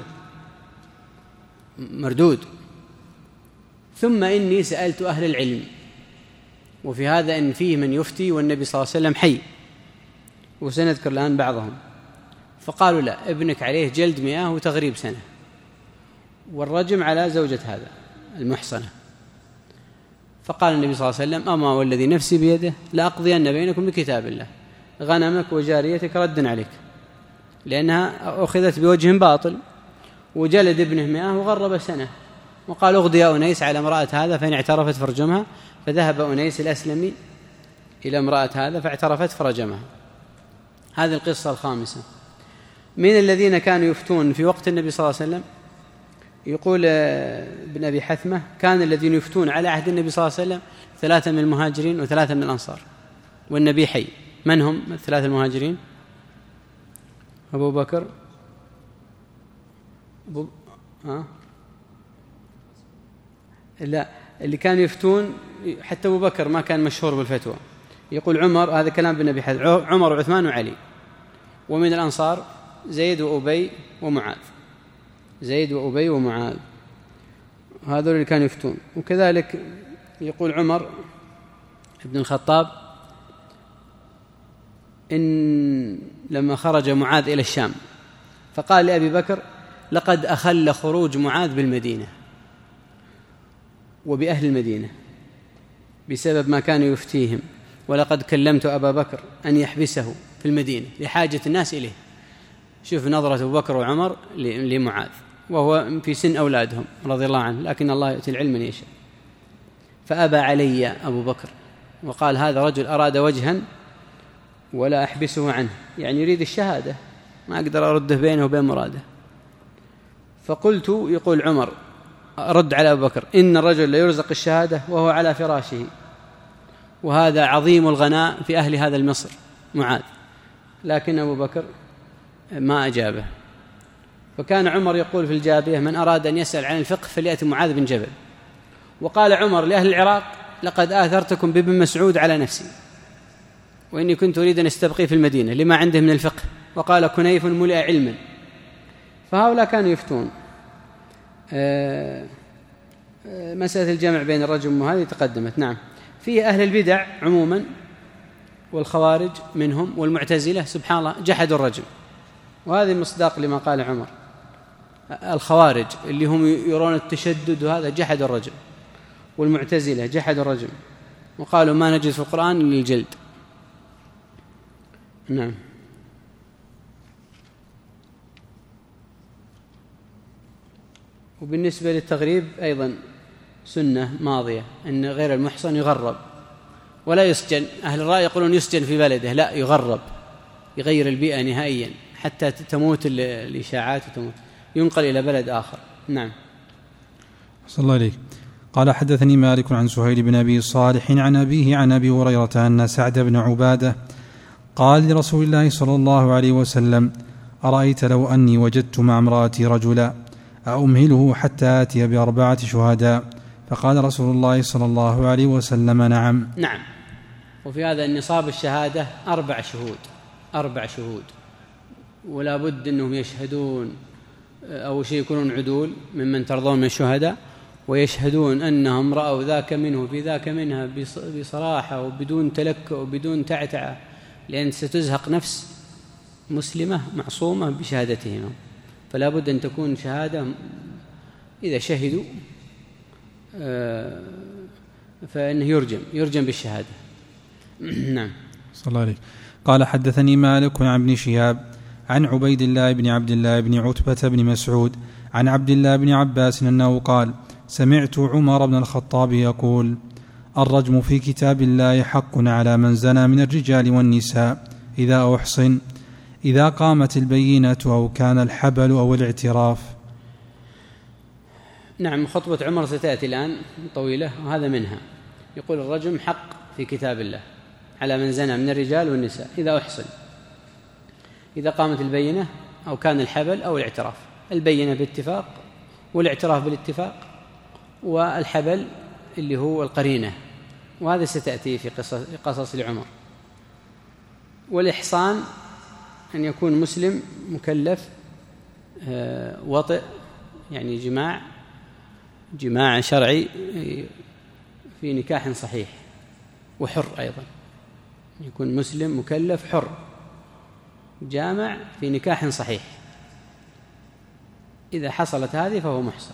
مردود. ثم إني سألت أهل العلم، وفي هذا إن فيه من يفتي والنبي صلى الله عليه وسلم حي، وسنذكر الآن بعضهم. فقالوا: لا، ابنك عليه جلد مئة وتغريب سنة، والرجم على زوجة هذا المحصنة. فقال النبي صلى الله عليه وسلم: أما والذي نفسي بيده لأقضين بينكم بكتاب الله، غنمك وجاريتك رد عليك، لأنها أخذت بوجه باطل، وجلد ابنه مئة وغرب سنة. وقال: اغضي يا أنيس على امرأة هذا فإن اعترفت فرجمها. فذهب أنيس الأسلمي إلى امرأة هذا فاعترفت فرجمها. هذه القصة الخامسة. من الذين كانوا يفتون في وقت النبي صلى الله عليه وسلم، يقول ابن أبي حثمة: كان الذين يفتون على عهد النبي صلى الله عليه وسلم ثلاثة من المهاجرين وثلاثة من الأنصار، والنبي حي. من هم الثلاثة المهاجرين؟ أبو بكر أبو... ها؟ لا، اللي كانوا يفتون حتى أبو بكر ما كان مشهور بالفتوى. يقول عمر، هذا كلام ابن أبي حثمة، عمر وعثمان وعلي. ومن الأنصار زيد وأبي ومعاذ زيد وأبي ومعاذ هذول اللي كانوا يفتون. وكذلك يقول عمر ابن الخطاب إن لما خرج معاذ إلى الشام فقال لأبي بكر: لقد أخل خروج معاذ بالمدينة وبأهل المدينة بسبب ما كانوا يفتيهم، ولقد كلمت أبا بكر أن يحبسه في المدينة لحاجة الناس إليه. شوف نظرة أبو بكر وعمر لمعاذ، وهو في سن أولادهم رضي الله عنه، لكن الله يؤتي العلم من يشاء. فأبى علي أبو بكر وقال: هذا رجل أراد وجها ولا أحبسه عنه، يعني يريد الشهادة، ما أقدر أرده بينه وبين مراده. فقلت، يقول عمر، أرد على أبو بكر: إن الرجل لا يرزق الشهادة وهو على فراشه، وهذا عظيم الغناء في أهل هذا المصر معاذ. لكن أبو بكر ما أجابه. فكان عمر يقول في الجابية: من أراد أن يسأل عن الفقه فليأتي معاذ بن جبل. وقال عمر لأهل العراق: لقد آثرتكم بابن مسعود على نفسي، وإني كنت أريد أن استبقي في المدينة لما عنده من الفقه. وقال كنيف: ملئ علما. فهؤلاء كانوا يفتون. مسألة الجمع بين الرجم وهذه تقدمت. نعم، فيه أهل البدع عموما، والخوارج منهم، والمعتزلة سبحان الله جحدوا الرجم، وهذا مصداق لما قال عمر. الخوارج اللي هم يرون التشدد وهذا جحدوا الرجم، والمعتزلة جحدوا الرجم وقالوا ما نجد في القرآن إلا الجلد. نعم. وبالنسبة للتغريب أيضا سنة ماضية أن غير المحصن يغرب ولا يسجن. أهل الرأي يقولون يسجن في بلده، لا، يغرب، يغير البيئة نهائيا حتى تموت الإشاعات وتموت، ينقل إلى بلد آخر. نعم. صلى الله عليه. قال حدثني مالك عن سهيل بن أبي صالح عن أبيه عن أبي هريرة أن سعد بن عبادة قال لرسول الله صلى الله عليه وسلم: أرأيت لو أني وجدت مع امرأتي رجلا أأمهله حتى آتي بأربعة شهداء؟ فقال رسول الله صلى الله عليه وسلم: نعم. نعم. وفي هذا النصاب الشهادة أربع شهود، أربع شهود، ولا بد أنهم يشهدون أو شيء يكونون عدول ممن ترضون من الشهداء، ويشهدون أنهم رأوا ذاك منه في ذاك منها بصراحة وبدون تلكؤ وبدون تعتعة، لأن ستزهق نفس مسلمة معصومة بشهادتهم، فلا بد أن تكون شهادة إذا شهدوا فإنه يرجم يرجم بالشهادة. نعم. صلى الله عليه. قال حدثني مالك عن ابن شهاب عن عبيد الله بن عبد الله بن عتبة بن مسعود عن عبد الله بن عباس أنه قال: سمعت عمر بن الخطاب يقول: الرجم في كتاب الله حق على من زنى من الرجال والنساء إذا أحصن، إذا قامت البينة أو كان الحبل أو الاعتراف. نعم. خطبة عمر ستأتي الآن طويلة وهذا منها. يقول الرجم حق في كتاب الله على من زنى من الرجال والنساء إذا أحصن، إذا قامت البينة أو كان الحبل أو الاعتراف. البينة باتفاق والاعتراف بالاتفاق، والحبل اللي هو القرينة، وهذا ستأتي في قصص, قصص لعمر. والإحصان أن يكون مسلم مكلف وطئ، يعني جماع جماع شرعي في نكاح صحيح، وحر أيضا، يكون مسلم مكلف حر جامع في نكاح صحيح. إذا حصلت هذه فهو محصن.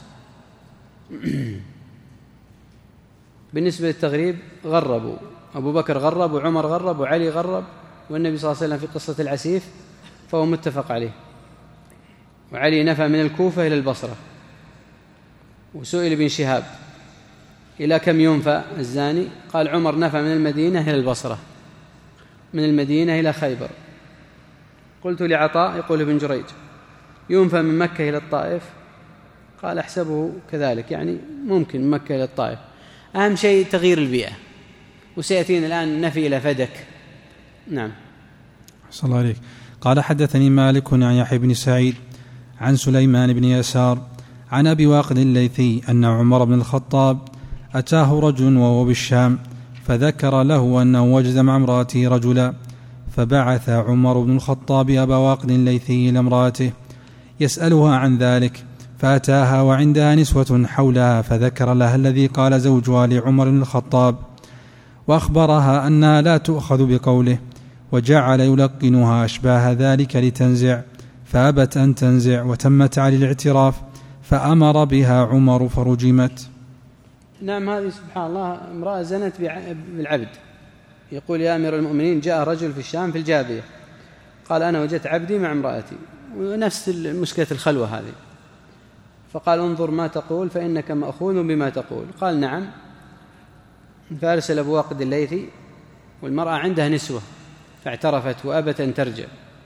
بالنسبة للتغريب غربوا، أبو بكر غرب وعمر غرب وعلي غرب، والنبي صلى الله عليه وسلم في قصة العسيف فهو متفق عليه. وعلي نفى من الكوفة إلى البصرة. وسئل ابن شهاب: إلى كم ينفى الزاني؟ قال عمر نفى من المدينة إلى البصرة، من المدينة إلى خيبر. قلت لعطاء يقول ابن جريج: ينفى من مكة إلى الطائف؟ قال أحسبه كذلك، يعني ممكن من مكة إلى الطائف. أهم شيء تغيير البيئة، وسيأتينا الآن نفي إلى فدك. نعم. صلى الله عليك. قال حدثني مالك عن يحيى بن سعيد عن سليمان بن يسار عن أبي واقد الليثي أن عمر بن الخطاب أتاه رجل وهو بالشام فذكر له أنه وجد مع امرأته رجلا، فبعث عمر بن الخطاب أبا واقد الليثي إلى امرأته يسألها عن ذلك، فأتاها وعندها نسوة حولها، فذكر لها الذي قال زوجها لعمر بن الخطاب، وأخبرها أنها لا تؤخذ بقوله، وجعل يلقنها أشباه ذلك لتنزع، فأبت أن تنزع وتمت على الاعتراف، فأمر بها عمر فرجمت. نعم. هذه سبحان الله امرأة زنت بالعبد. يقول: يا أمير المؤمنين، جاء رجل في الشام في الجابية قال: أنا وجدت عبدي مع امرأتي، ونفس مشكلة الخلوة هذه. فقال: انظر ما تقول فإنك مأخوذ بما تقول. قال: نعم. فأرسل أبو واقد الليثي، والمرأة عندها نسوة فاعترفت وأبت أن ترجع،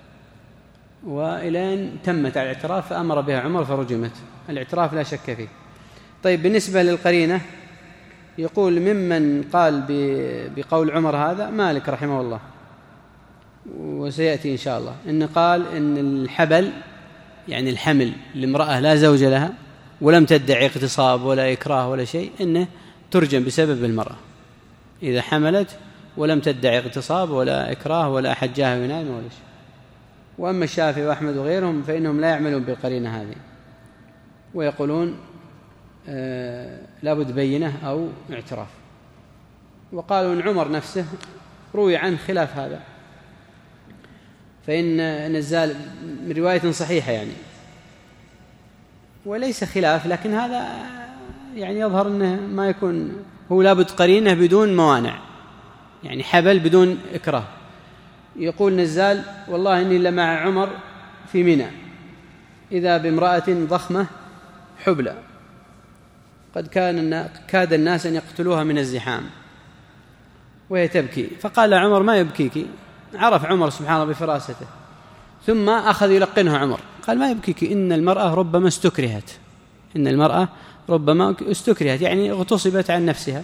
وإلى تمت على الاعتراف فأمر بها عمر فرجمت. الاعتراف لا شك فيه. طيب، بالنسبة للقرينة يقول ممن قال بقول عمر هذا مالك رحمه الله، وسيأتي إن شاء الله، إن قال إن الحبل يعني الحمل لامرأة لا زوج لها ولم تدعي اغتصاب ولا إكراه ولا شيء، إنه ترجم بسبب المرأة إذا حملت ولم تدعي اغتصاب ولا إكراه ولا أحد جاها ينام ولا شيء. وأما الشافعي وأحمد وغيرهم فإنهم لا يعملون بالقرينة هذه، ويقولون آه لابد بينة أو اعتراف. وقالوا إن عمر نفسه روي عن خلاف هذا، فإن نزال من رواية صحيحة يعني، وليس خلاف، لكن هذا يعني يظهر أنه ما يكون، هو لابد قرينة بدون موانع، يعني حبل بدون إكراه. يقول نزال: والله إني لمع عمر في منى إذا بامرأة ضخمة حبلى قد كان كاد الناس أن يقتلوها من الزحام وهي تبكي، فقال عمر ما يبكيك. عرف عمر سبحانه بفراسته، ثم أخذ يلقنه عمر، قال ما يبكيك، إن المرأة ربما استكرهت، إن المرأة ربما استكرهت يعني اغتصبت عن نفسها.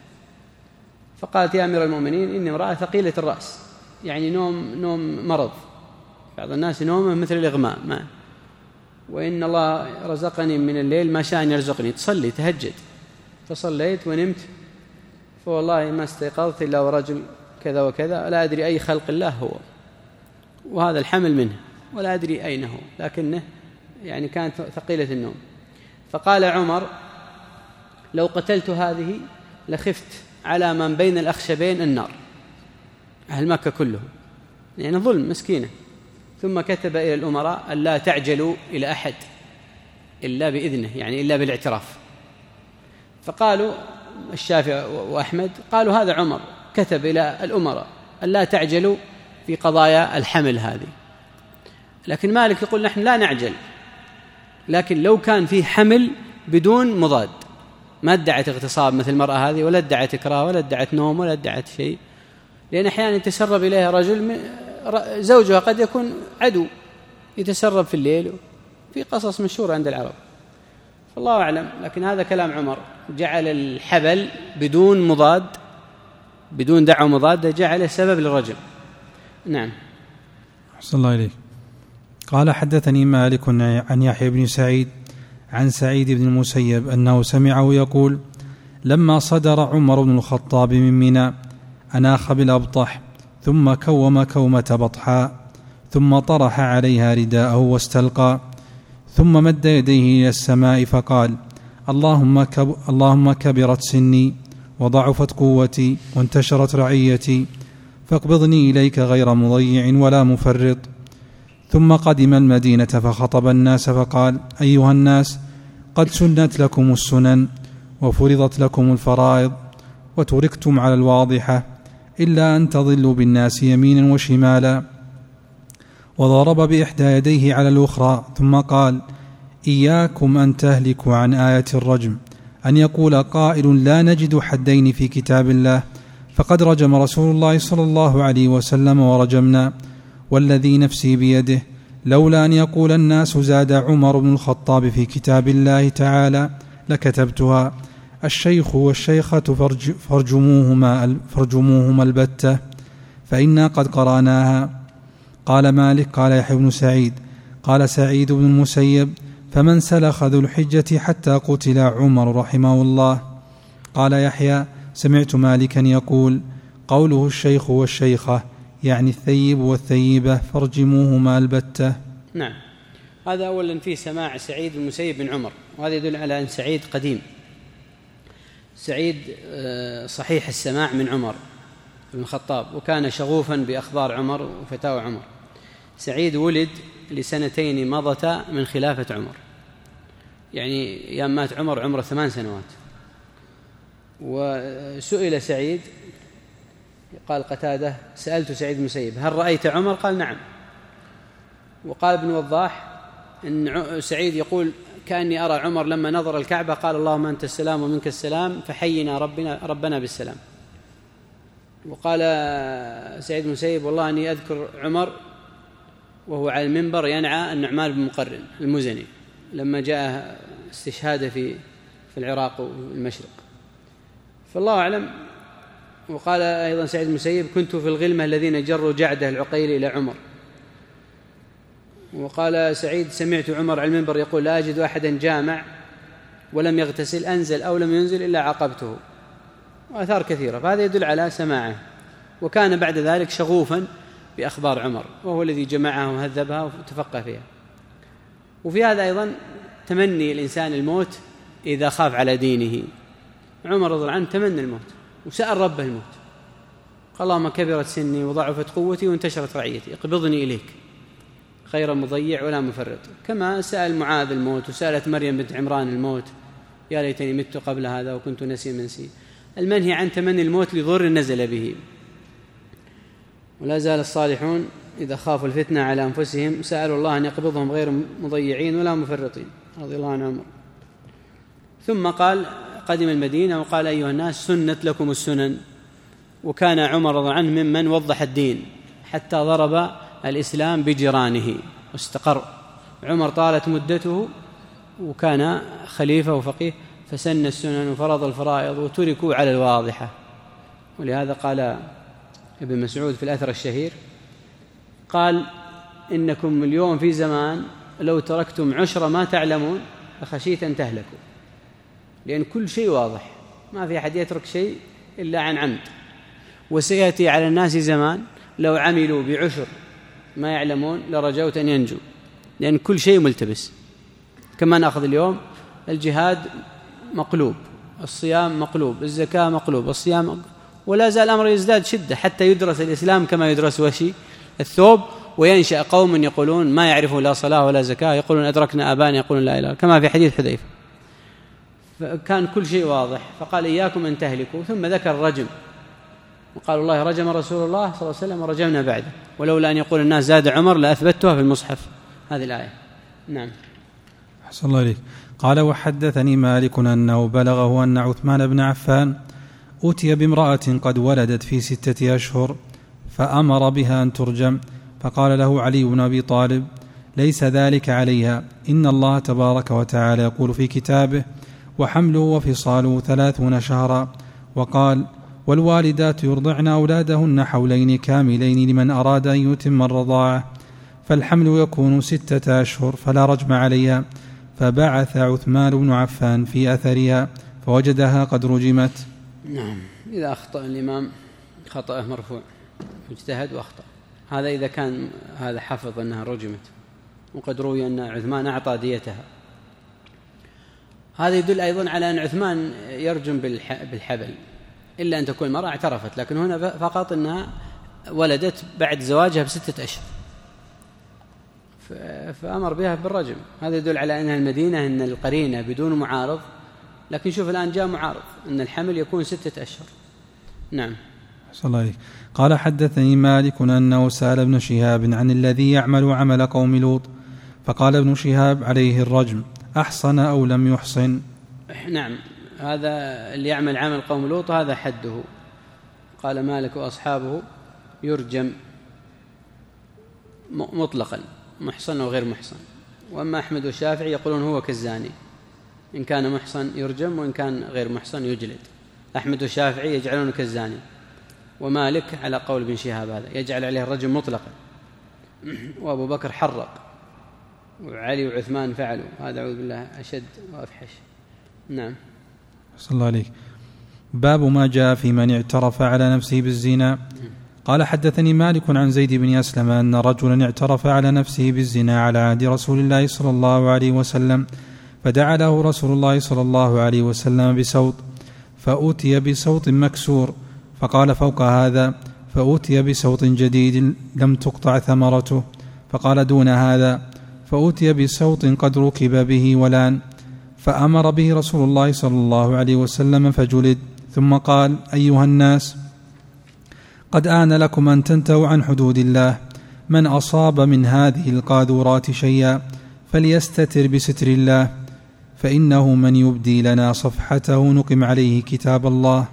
فقالت يا أمير المؤمنين إني امرأة ثقيلة الرأس، يعني نوم نوم مرض، بعض الناس نومه مثل الإغماء، ما وإن الله رزقني من الليل ما شاء أن يرزقني، تصلي تهجد، فصليت ونمت فوالله ما استيقظت إلا ورجل كذا وكذا، لا أدري أي خلق الله هو، وهذا الحمل منه ولا أدري أين هو، لكنه يعني كانت ثقيلة النوم. فقال عمر لو قتلت هذه لخفت على من بين الأخشبين النار، أهل مكة كلهم، يعني ظلم مسكينة. ثم كتب إلى الأمراء أن لا تعجلوا إلى أحد إلا بإذنه، يعني إلا بالاعتراف. فقالوا الشافعي وأحمد قالوا هذا عمر كتب إلى الأمراء أن لا تعجلوا في قضايا الحمل هذه، لكن مالك يقول نحن لا نعجل، لكن لو كان في حمل بدون مضاد، ما ادعت اغتصاب مثل المرأة هذه، ولا ادعت إكراه، ولا ادعت نوم، ولا ادعت شيء، لأن أحيانا يتسرب إليها رجل زوجها قد يكون عدو، يتسرب في الليل، في قصص مشهورة عند العرب، فالله أعلم. لكن هذا كلام عمر، جعل الحبل بدون مضاد، بدون دعوة مضادة، جعل سبب للرجل. نعم. أحسن الله إليك. قال حدثني مالك عن يحيى بن سعيد عن سعيد بن المسيب أنه سمعه يقول لما صدر عمر بن الخطاب من منى أناخ بالأبطح ثم كوم كومة بطحاء ثم طرح عليها رداءه واستلقى، ثم مد يديه إلى السماء فقال اللهم, كب اللهم كبرت سني وضعفت قوتي وانتشرت رعيتي، فاقبضني إليك غير مضيع ولا مفرط. ثم قدم المدينة فخطب الناس فقال أيها الناس، قد سنت لكم السنن وفرضت لكم الفرائض وتركتم على الواضحة، إلا أن تضلوا بالناس يمينا وشمالا. وضرب بإحدى يديه على الأخرى ثم قال إياكم أن تهلكوا عن آية الرجم، أن يقول قائل لا نجد حدين في كتاب الله، فقد رجم رسول الله صلى الله عليه وسلم ورجمنا، والذي نفسي بيده لولا أن يقول الناس زاد عمر بن الخطاب في كتاب الله تعالى لكتبتها، الشيخ والشيخة فرج فرجموهما, فرجموهما البتة، فإنا قد قرأناها. قال مالك قال يحيى بن سعيد قال سعيد بن المسيب فمن سلخ ذو الحجة حتى قتل عمر رحمه الله. قال يحيى سمعت مالكا يقول قوله الشيخ والشيخة يعني الثيب والثيبة فرجموهما البتة. نعم. هذا أولا فيه سماع سعيد بن المسيب بن عمر، وهذا يدل على أن سعيد قديم، سعيد صحيح السماع من عمر بن الخطاب، وكان شغوفا بأخبار عمر وفتاوى عمر. سعيد ولد لسنتين مضتا من خلافة عمر، يعني يوم مات عمر عمره ثمان سنوات. وسئل سعيد قال قتادة سألت سعيد بن المسيب هل رأيت عمر؟ قال نعم. وقال ابن وضاح إن سعيد يقول كأني أرى عمر لما نظر الكعبة قال اللهم أنت السلام ومنك السلام فحينا ربنا, ربنا بالسلام. وقال سعيد بن المسيب والله أني أذكر عمر وهو على المنبر ينعى النعمان بن مقرن المزني لما جاء استشهاده في في العراق والمشرق، فالله أعلم. وقال أيضا سعيد بن المسيب كنت في الغلمة الذين جروا جعده العقيل إلى عمر. وقال سعيد سمعت عمر على المنبر يقول لا أجد أحدا جامع ولم يغتسل أنزل أو لم ينزل إلا عاقبته، وآثار كثيرة، فهذا يدل على سماعه. وكان بعد ذلك شغوفا بأخبار عمر، وهو الذي جمعها وهذبها وتفقه فيها. وفي هذا أيضا تمني الإنسان الموت إذا خاف على دينه. عمر رضي الله عنه تمنى الموت وسأل ربه الموت، قال اللهم كبرت سني وضعفت قوتي وانتشرت رعيتي اقبضني إليك غير مضيع ولا مفرط، كما سأل معاذ الموت، وسألت مريم بنت عمران الموت يا ليتني مت قبل هذا وكنت نسيا منسيا. المنهي عن تمني الموت لضر نزل به. ولا زال الصالحون إذا خافوا الفتنة على أنفسهم سألوا الله أن يقبضهم غير مضيعين ولا مفرطين، رضي الله عن عمر. ثم قال قدم المدينة وقال أيها الناس سنت لكم السنن. وكان عمر رضي الله عنه ممن وضح الدين حتى ضرب الإسلام بجيرانه واستقر. عمر طالت مدته وكان خليفة وفقيه فسن السنن وفرض الفرائض وتركوا على الواضحة. ولهذا قال ابن مسعود في الأثر الشهير قال إنكم اليوم في زمان لو تركتم عشر ما تعلمون لخشيت أن تهلكوا، لأن كل شيء واضح، ما في أحد يترك شيء إلا عن عمد. وسيأتي على الناس زمان لو عملوا بعشر ما يعلمون لرجوت أن ينجوا، لأن كل شيء ملتبس. كما نأخذ اليوم الجهاد مقلوب، الصيام مقلوب، الزكاة مقلوب، الصيام مقلوب، ولا زال الأمر يزداد شدة حتى يدرس الإسلام كما يدرس وشي الثوب، وينشأ قوم يقولون ما يعرفون لا صلاة ولا زكاة، يقولون أدركنا آبانا يقولون لا إله، كما في حديث حذيفة. فكان كل شيء واضح، فقال إياكم أن تهلكوا. ثم ذكر الرجم وقال الله رجم رسول الله صلى الله عليه وسلم ورجمنا بعده، ولولا أن يقول الناس زاد عمر لأثبتها في المصحف. هذه الآية. نعم. أحسن الله إليك. قال وحدثني مالك أنه بلغه أن عثمان بن عفان أتي بامرأة قد ولدت في ستة أشهر فأمر بها أن ترجم، فقال له علي بن أبي طالب ليس ذلك عليها، إن الله تبارك وتعالى يقول في كتابه وحمله وفصاله ثلاثون شهرا، وقال والوالدات يرضعن أولادهن حولين كاملين لمن أراد أن يتم الرضاعة، فالحمل يكون ستة أشهر فلا رجم عليها. فبعث عثمان بن عفان في أثرها فوجدها قد رجمت. نعم. إذا أخطأ الإمام خطأه مرفوع، اجتهد وأخطأ، هذا إذا كان هذا حفظ أنها رجمت، وقد روي أن عثمان أعطى ديتها. هذا يدل أيضا على أن عثمان يرجم بالحبل إلا أن تكون المرأة اعترفت، لكن هنا فقط أنها ولدت بعد زواجها بستة أشهر فأمر بها بالرجم. هذا يدل على أنها المدينة أن القرينة بدون معارض، لكن شوف الآن جاء معارض أن الحمل يكون ستة أشهر. نعم. صلى الله عليه. قال حدثني مالك أنه سأل ابن شهاب عن الذي يعمل عمل قوم لوط، فقال ابن شهاب عليه الرجم أحصن أو لم يحصن. نعم، هذا اللي يعمل عمل قوم لوط هذا حده. قال مالك وأصحابه يرجم مطلقا محصن وغير محصن. وأما أحمد والشافعي يقولون هو كالزاني، إن كان محصن يرجم وإن كان غير محصن يجلد. أحمد والشافعي يجعلونه كالزاني، ومالك على قول ابن شهاب هذا يجعل عليه الرجم مطلقا. وأبو بكر حرق، وعلي وعثمان فعلوا، هذا أعوذ بالله أشد وأفحش. نعم. صلى الله عليه. باب ما جاء في من اعترف على نفسه بالزنا. قال حدثني مالك عن زيد بن أسلم أن رجلا اعترف على نفسه بالزنا على عهد رسول الله صلى الله عليه وسلم، فدعا له رسول الله صلى الله عليه وسلم بصوت، فأوتي بصوت مكسور، فقال فوق هذا فأوتي بصوت جديد لم تقطع ثمرته، فقال دون هذا، فأوتي بصوت قد ركب به ولان، فأمر به رسول الله صلى الله عليه وسلم فجلد، ثم قال أيها الناس قد آن لكم أن تنتهوا عن حدود الله، من أصاب من هذه القاذورات شيئا فليستتر بستر الله، فإنه من يبدي لنا صفحته نقم عليه كتاب الله.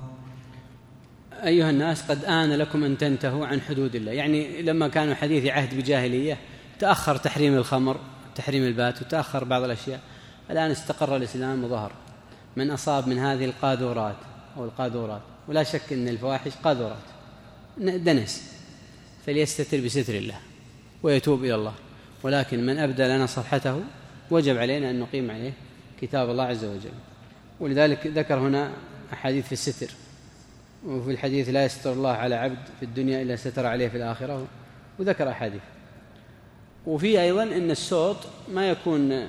أيها الناس قد آن لكم أن تنتهوا عن حدود الله، يعني لما كانوا حديث عهد بجاهلية تأخر تحريم الخمر، تحريم البات، وتأخر بعض الأشياء. الآن استقر الإسلام وظهر. من أصاب من هذه القاذورات أو القاذورات، ولا شك أن الفواحش قاذورات دنس، فليستتر بستر الله ويتوب إلى الله. ولكن من أبدى لنا صفحته وجب علينا أن نقيم عليه كتاب الله عز وجل. ولذلك ذكر هنا أحاديث في الستر، وفي الحديث لا يستر الله على عبد في الدنيا إلا ستر عليه في الآخرة، وذكر أحاديث. وفي أيضا أن الصوت ما يكون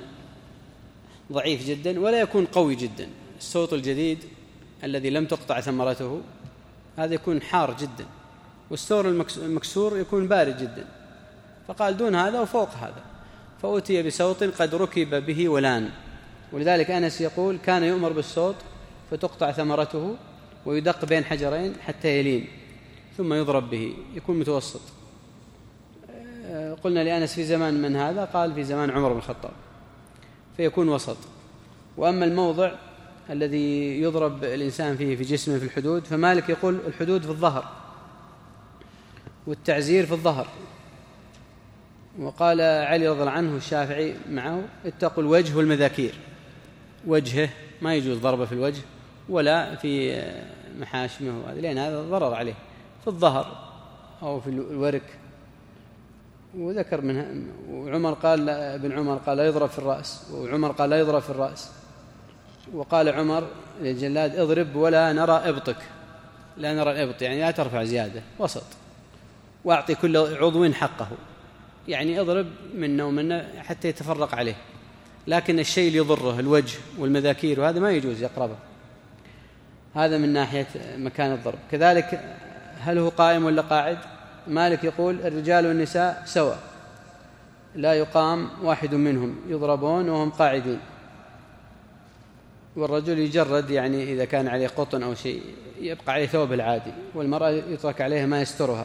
ضعيف جدا ولا يكون قوي جدا. الصوت الجديد الذي لم تقطع ثمرته هذا يكون حار جدا، والصوت المكسور يكون بارد جدا. فقال دون هذا وفوق هذا، فأتي بصوت قد ركب به ولان. ولذلك أنس يقول كان يؤمر بالصوت فتقطع ثمرته ويدق بين حجرين حتى يلين ثم يضرب به، يكون متوسط. قلنا لأنس في زمان من هذا؟ قال في زمان عمر بن الخطاب، فيكون وسط. وأما الموضع الذي يضرب الإنسان فيه في جسمه في الحدود، فمالك يقول الحدود في الظهر والتعزير في الظهر. وقال علي رضي الله عنه الشافعي معه اتقوا الوجه والمذاكير، وجهه ما يجوز ضربه في الوجه ولا في محاشمه، لأن هذا ضرر عليه، في الظهر أو في الورك. وذكر منها، وعمر قال ابن عمر قال لا يضرب في الرأس، وعمر قال لا يضرب في الرأس. وقال عمر للجلاد اضرب ولا نرى إبطك، لا نرى الإبط يعني لا ترفع زيادة، وسط، واعطي كل عضو حقه، يعني اضرب منه ومنه حتى يتفرق عليه، لكن الشيء اللي يضره الوجه والمذاكير وهذا ما يجوز يقربه. هذا من ناحية مكان الضرب. كذلك هل هو قائم ولا قاعد؟ مالك يقول الرجال والنساء سواء، لا يقام واحد منهم، يضربون وهم قاعدين. والرجل يجرد يعني إذا كان عليه قطن أو شيء يبقى عليه ثوب العادي، والمرأة يترك عليها ما يسترها.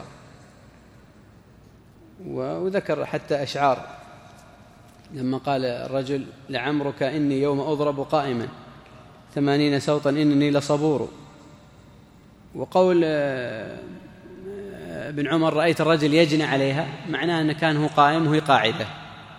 وذكر حتى أشعار لما قال الرجل لعمرك إني يوم أضرب قائما ثمانين سوطا إنني لصبور. وقول ابن عمر رأيت الرجل يجني عليها، معناه أنه كان هو قائم وهي قاعدة.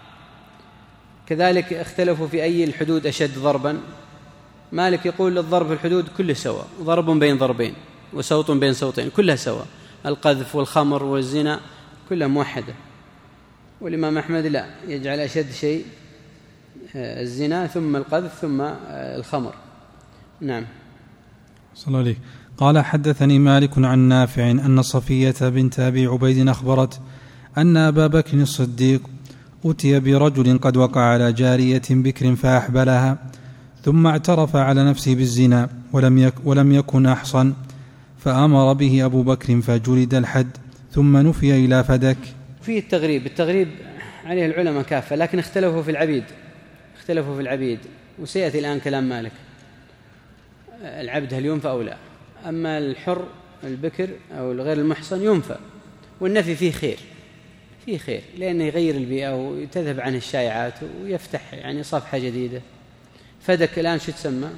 كذلك اختلفوا في أي الحدود أشد ضربا. مالك يقول الضرب في الحدود كله سواء، ضرب بين ضربين وسوط بين صوتين كلها سواء، القذف والخمر والزنا كلها موحدة. والإمام أحمد لا، يجعل أشد شيء الزنا ثم القذف ثم الخمر. نعم. صلى الله عليه. قال حدثني مالك عن نافع أن صفية بنت أبي عبيد أخبرت أن أبا بكر الصديق أتي برجل قد وقع على جارية بكر فأحبلها، ثم اعترف على نفسه بالزنا ولم, يك ولم يكن أحصن، فأمر به أبو بكر فجلد الحد ثم نفي إلى فدك. فيه التغريب، التغريب عليه العلماء كافة، لكن اختلفوا في العبيد، اختلفوا في العبيد وسيأتي الآن كلام مالك، العبد هل ينفى أو لا. أما الحر البكر أو الغير المحصن ينفى، والنفي فيه خير، فيه خير لأنه يغير البيئة وتذهب عنه الشائعات ويفتح يعني صفحة جديدة. فدك الآن شو تسمى؟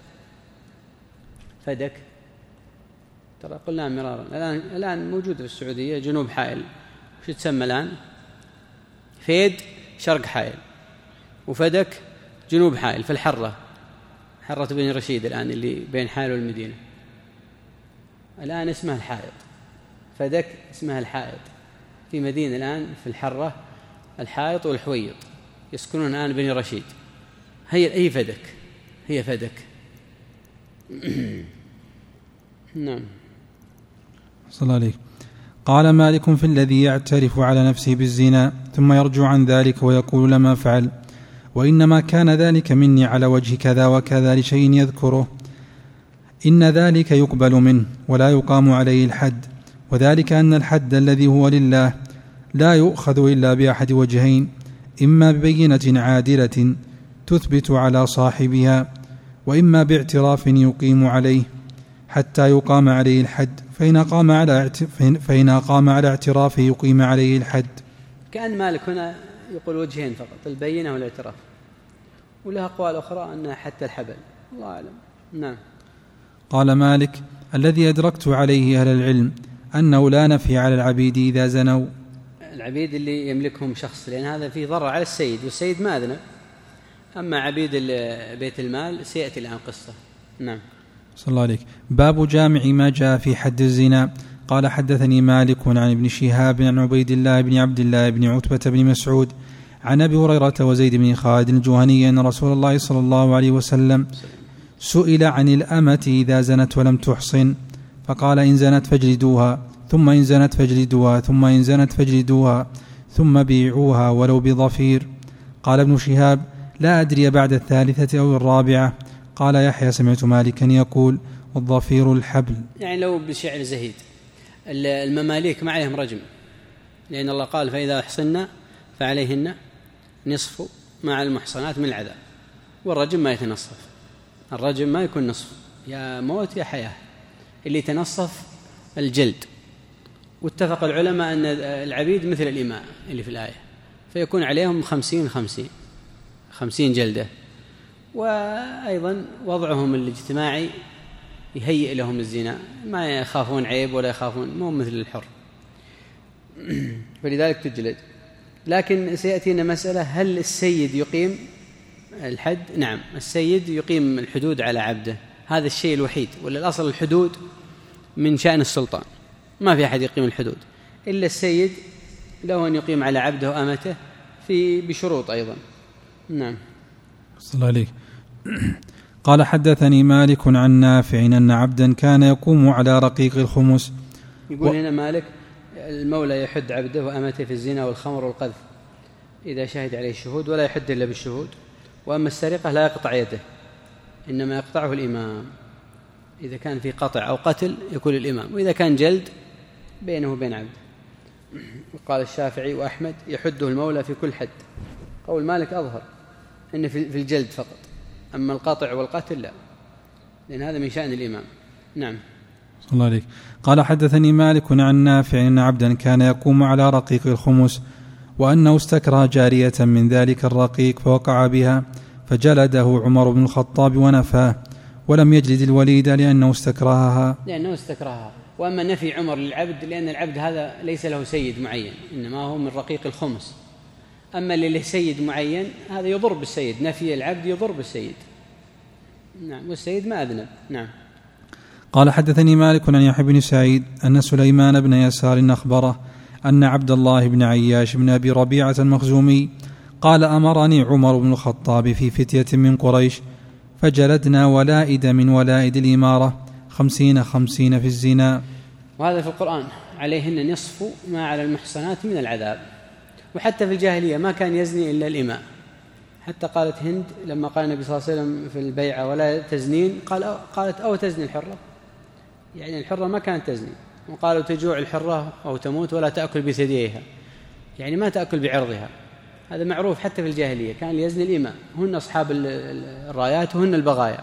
فدك ترى قلنا مرارا، الآن الآن موجود في السعودية جنوب حائل، شو تسمى الآن؟ فيد شرق حائل، وفدك جنوب حائل في الحرة، حرة بن رشيد الآن اللي بين حائل والمدينة، الآن اسمها الحائط. فدك اسمها الحائط في مدينة الآن في الحرة، الحائط والحويط يسكنون الآن بني رشيد. هي أي فدك، هي فدك. نعم. صلى الله عليه. قال مالك في الذي يعترف على نفسه بالزنا ثم يرجع عن ذلك ويقول لما فعل، وإنما كان ذلك مني على وجه كذا وكذا لشيء يذكره، إن ذلك يقبل منه ولا يقام عليه الحد، وذلك أن الحد الذي هو لله لا يؤخذ إلا بأحد وجهين، إما ببينة عادلة تثبت على صاحبها، وإما باعتراف يقيم عليه حتى يقام عليه الحد، فإن قام على فإن قام على اعترافه يقيم عليه الحد. كأن مالك هنا يقول وجهين فقط، البينة والاعتراف، ولها أقوال أخرى أنها حتى الحبل، الله أعلم. نعم. قال مالك الذي أدركت عليه أهل العلم أنه لا نفي على العبيد إذا زنوا، العبيد اللي يملكهم شخص، لأن هذا فيه ضرر على السيد والسيد ما أذنب. أما عبيد بيت المال سيأتي الآن قصة. نعم. صلى الله عليك. باب جامع ما جاء في حد الزنا. قال حدثني مالك عن ابن شهاب عن عبيد الله بن عبد الله بن عتبة بن مسعود عن أبي هريرة وزيد بن خالد الجهني أن رسول الله صلى الله عليه وسلم سئل عن الأمة إذا زنت ولم تحصن، فقال إن زنت فاجلدوها، ثم إن زنت فاجلدوها، ثم إن زنت فاجلدوها، ثم بيعوها ولو بضفير. قال ابن شهاب لا أدري بعد الثالثة أو الرابعة. قال يحيى سمعت مالكا يقول والضفير الحبل، يعني لو بشعر زهيد. المماليك ما عليهم رجم، لأن الله قال فإذا أحصن فعليهن نصف مع المحصنات من العذاب، والرجم ما يتنصف، الرجم ما يكون نصف، يا موت يا حياة، اللي تنصف الجلد. واتفق العلماء أن العبيد مثل الإماء اللي في الآية، فيكون عليهم خمسين خمسين خمسين جلدة، وأيضا وضعهم الاجتماعي يهيئ لهم الزنا، ما يخافون عيب ولا يخافون، مو مثل الحر، فلذلك تجلد. لكن سيأتينا مسألة، هل السيد يقيم الحد؟ نعم، السيد يقيم الحدود على عبده، هذا الشيء الوحيد، ولا الأصل الحدود من شأن السلطان، ما في أحد يقيم الحدود إلا السيد، له أن يقيم على عبده وأمته في بشروط أيضا. نعم. صلى الله عليه. قال حدثني مالك عن نافع أن عبدا كان يقوم على رقيق الخمس. يقول و... هنا مالك المولى يحد عبده وأمته في الزنا والخمر والقذف إذا شهد عليه الشهود، ولا يحد إلا بالشهود. وأما السرقة لا يقطع يده، إنما يقطعه الإمام، إذا كان في قطع أو قتل يكون الإمام، وإذا كان جلد بينه وبين عبده. وقال الشافعي وأحمد يحده المولى في كل حد. قول مالك أظهر إن في الجلد فقط، أما القطع والقتل لا، لأن هذا من شأن الإمام. نعم. صلى الله عليك. قال حدثني مالك عن نافع أن عبدا كان يقوم على رقيق الخمس، وأنه استكره جارية من ذلك الرقيق فوقع بها، فجلده عمر بن الخطاب ونفاه، ولم يجلد الوليد لأنه استكرهها لأنه استكرهها. وأما نفي عمر للعبد لأن العبد هذا ليس له سيد معين، إنما هو من رقيق الخمس. أما اللي له سيد معين هذا يضر بالسيد، نفي العبد يضر بالسيد. نعم، والسيد ما أذنب. نعم. قال حدثني مالك عن يحيى بن سعيد أن سليمان بن يسار أخبره أن عبد الله بن عياش بن أبي ربيعة المخزومي قال أمرني عمر بن الخطاب في فتية من قريش فجلدنا ولائد من ولائد الإمارة خمسين خمسين في الزنا. وهذا في القرآن عليهن نصف ما على المحصنات من العذاب. وحتى في الجاهلية ما كان يزني إلا الإماء، حتى قالت هند لما قال النبي صلى الله عليه وسلم في البيعة ولا تزنين، قال أو قالت أو تزني الحرة، يعني الحرة ما كانت تزني. وقالوا تجوع الحرة أو تموت ولا تأكل بثدييها، يعني ما تأكل بعرضها. هذا معروف حتى في الجاهلية، كان يزني الإماء، هن أصحاب الرايات وهن البغايا،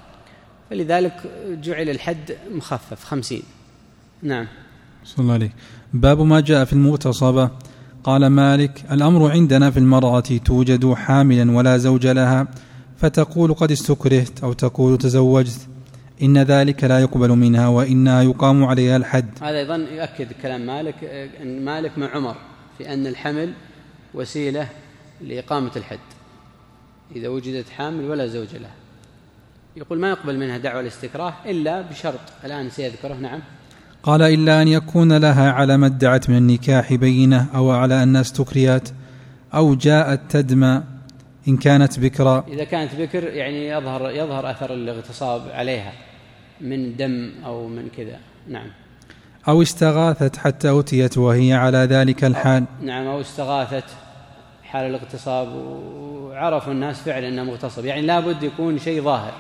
فلذلك جعل الحد مخفف خمسين. نعم. صلى الله عليه. باب ما جاء في المغتصبة. قال مالك الأمر عندنا في المرأة توجد حاملا ولا زوج لها، فتقول قد استكرهت أو تقول تزوجت، إن ذلك لا يقبل منها وإنها يقام عليها الحد. هذا أيضا يؤكد كلام مالك، أن مالك مع عمر في أن الحمل وسيلة لإقامة الحد إذا وجدت حامل ولا زوج لها. يقول ما يقبل منها دعوى الاستكراه إلا بشرط الآن سيذكره. نعم. قال إلا أن يكون لها على ما ادعت من النكاح بينة، أو على أن استكريات، أو جاءت تدمى إن كانت بكرا. إذا كانت بكر يعني يظهر, يظهر أثر الاغتصاب عليها من دم أو من كذا. نعم. أو استغاثت حتى أتيت وهي على ذلك الحال. نعم. أو استغاثت حال الاغتصاب وعرفوا الناس فعلا أنها مغتصب، يعني لابد يكون شيء ظاهر.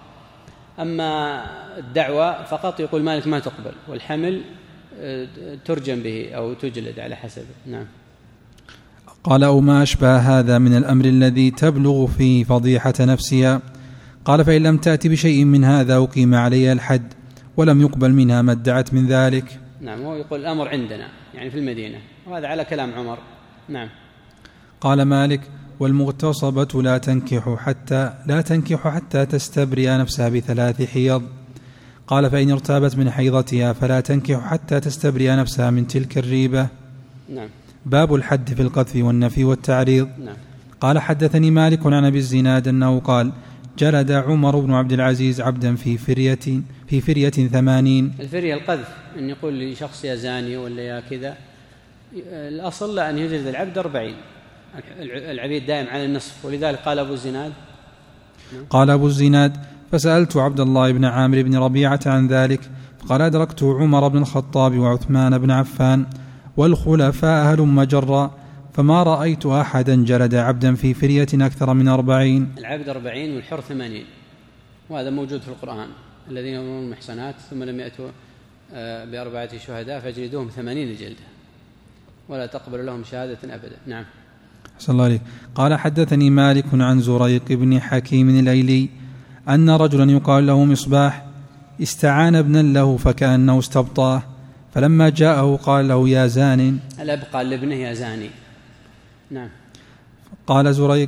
أما الدعوة فقط يقول مالك ما تقبل، والحمل ترجم به أو تجلد على حسبه. نعم. قال أو ما أشبه هذا من الأمر الذي تبلغ فيه فضيحة نفسها. قال فإن لم تأتي بشيء من هذا أقيم عليها الحد، ولم يقبل منها ما ادعت من ذلك. نعم. هو يقول الأمر عندنا يعني في المدينة، وهذا على كلام عمر. نعم. قال مالك والمغتصبة لا تنكح حتى لا تنكح حتى تستبرئ نفسها بثلاث حيض. قال فإن ارتابت من حيضتها فلا تنكح حتى تستبرئ نفسها من تلك الريبة. نعم. باب الحد في القذف والنفي والتعريض. نعم. قال حدثني مالك عن أبي الزناد أنه قال جلد عمر بن عبد العزيز عبدا في فرية في فرية ثمانين. الفرية القذف، أن يقول لشخص يا زاني ولا يا كذا، الأصل لا أن يجلد العبد أربعين، العبيد دائم على النصف، ولذلك قال أبو الزناد قال أبو الزناد فسألت عبد الله بن عامر بن ربيعة عن ذلك، فقال أدركت عمر بن الخطاب وعثمان بن عفان والخلفاء هلم جرا، فما رأيت أحدا جلد عبدا في فرية أكثر من أربعين. العبد أربعين والحر ثمانين، وهذا موجود في القرآن. الذين هم المحصنات ثم لم يأتوا بأربعة شهداء فاجلدوهم ثمانين جلدة ولا تقبل لهم شهادة أبدا. نعم. صلى الله عليه. قال حدثني مالك عن زريق بن حكيم الأيلي أن رجلا يقال له مصباح استعان ابنا له فكأنه استبطاه، فلما جاءه قال له يا زان. الأب قال لابنه يا زاني. نعم. قال زريق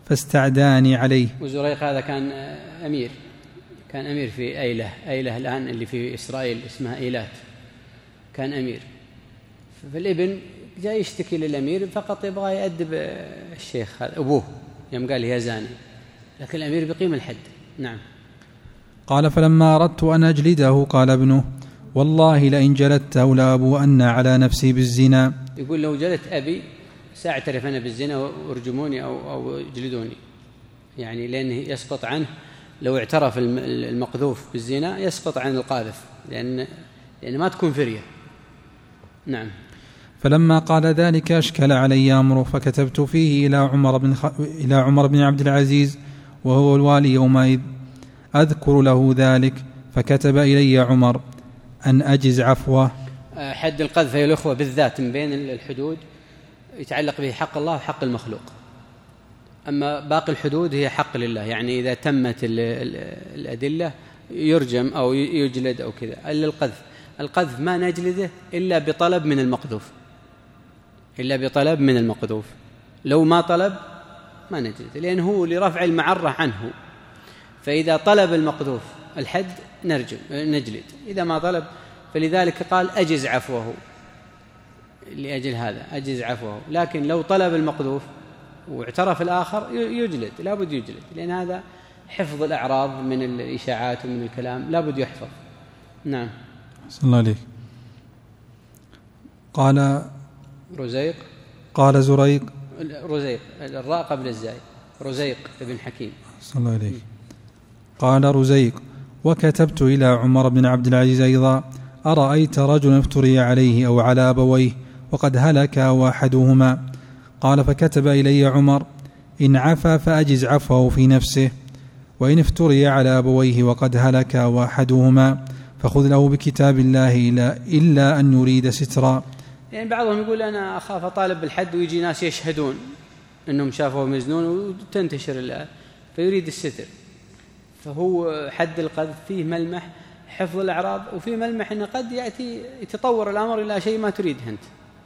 فاستعداني عليه. وزريق هذا كان أمير، كان أمير في أيلة، أيلة الآن اللي في إسرائيل اسمها إيلات، كان أمير. فالابن جاء يشتكي للأمير فقط يبغى يأدب الشيخ هذا أبوه يوم قال يا زاني، لكن الأمير بيقيم الحد. نعم. قال فلما أردت أن أجلده قال ابنه والله لئن جلدته لأبوأن على نفسي بالزنا. يقول لو جلدت أبي سأعترف أنا بالزنا وارجموني أو, أو اجلدوني، يعني لأنه يسقط عنه لو اعترف المقذوف بالزنا يسقط عن القاذف، لأن, لأن ما تكون فرية. نعم. فلما قال ذلك أشكل علي أمره فكتبت فيه إلى عمر بن, خ... إلى عمر بن عبد العزيز وهو الوالي يومئذ أذكر له ذلك، فكتب إلي عمر أن أجز عفوه. حد القذف يا الأخوة بالذات من بين الحدود يتعلق به حق الله وحق المخلوق، أما باقي الحدود هي حق لله، يعني إذا تمت الأدلة يرجم أو يجلد أو كذا. إلا القذف، القذف ما نجلده إلا بطلب من المقذوف، إلا بطلب من المقذوف، لو ما طلب ما نجلده، لأنه هو لرفع المعرة عنه. فإذا طلب المقذوف الحد نرجم نجلد، إذا ما طلب فلذلك قال أجز عفوه، لأجل هذا أجز عفوه. لكن لو طلب المقذوف واعترف الآخر يجلد، لا بد يجلد، لأن هذا حفظ الأعراض من الإشاعات ومن الكلام لا بد يحفظ. نعم. صلى الله عليه. قال رزيق، قال زريق، رزيق الراء قبل الزاي، رزيق ابن حكيم. صلى الله عليه. قال رزيق وكتبت إلى عمر بن عبد العزيز أيضا أرأيت رجلا افتري عليه أو على أبويه وقد هلك واحدهما. قال فكتب إلي عمر إن عفا فأجز عفوه في نفسه، وإن افتري على أبويه وقد هلك واحدهما فخذ له بكتاب الله إلا, إلا أن يريد سترا. يعني بعضهم يقول أنا أخاف طالب بالحد ويجي ناس يشهدون أنهم شافوه مجنون وتنتشر الآن فيريد الستر. فهو حد القذف فيه ملمح حفظ الأعراض، وفيه ملمح أنه قد يأتي يتطور الأمر إلى شيء ما تريده أنت،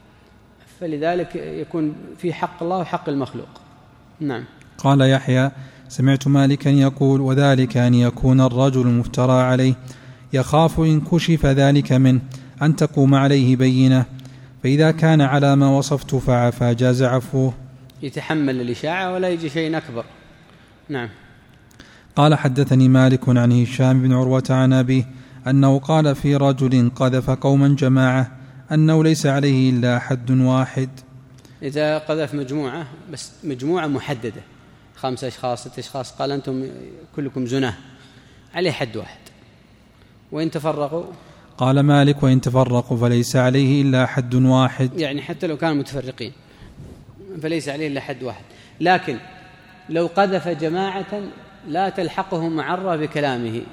فلذلك يكون في حق الله وحق المخلوق. نعم. قال يحيى سمعت مالكا يقول وذلك أن يكون الرجل المفترى عليه يخاف إن كشف ذلك منه أن تقوم عليه بينة، فإذا كان على ما وصفت فعفا جاز عفوه، يتحمل الإشاعة ولا يجي شيء أكبر. نعم. قال حدثني مالك عن هشام بن عروة عن أبيه أنه قال في رجل قذف قوما جماعة أنه ليس عليه إلا حد واحد. إذا قذف مجموعة بس مجموعة محددة خمسة أشخاص ستة أشخاص قال أنتم كلكم زناه عليه حد واحد، وإن تفرقوا قال مالك وإن تفرقوا فليس عليه إلا حد واحد، يعني حتى لو كانوا متفرقين فليس عليه إلا حد واحد. لكن لو قذف جماعة لا تلحقهم معرة بكلامه،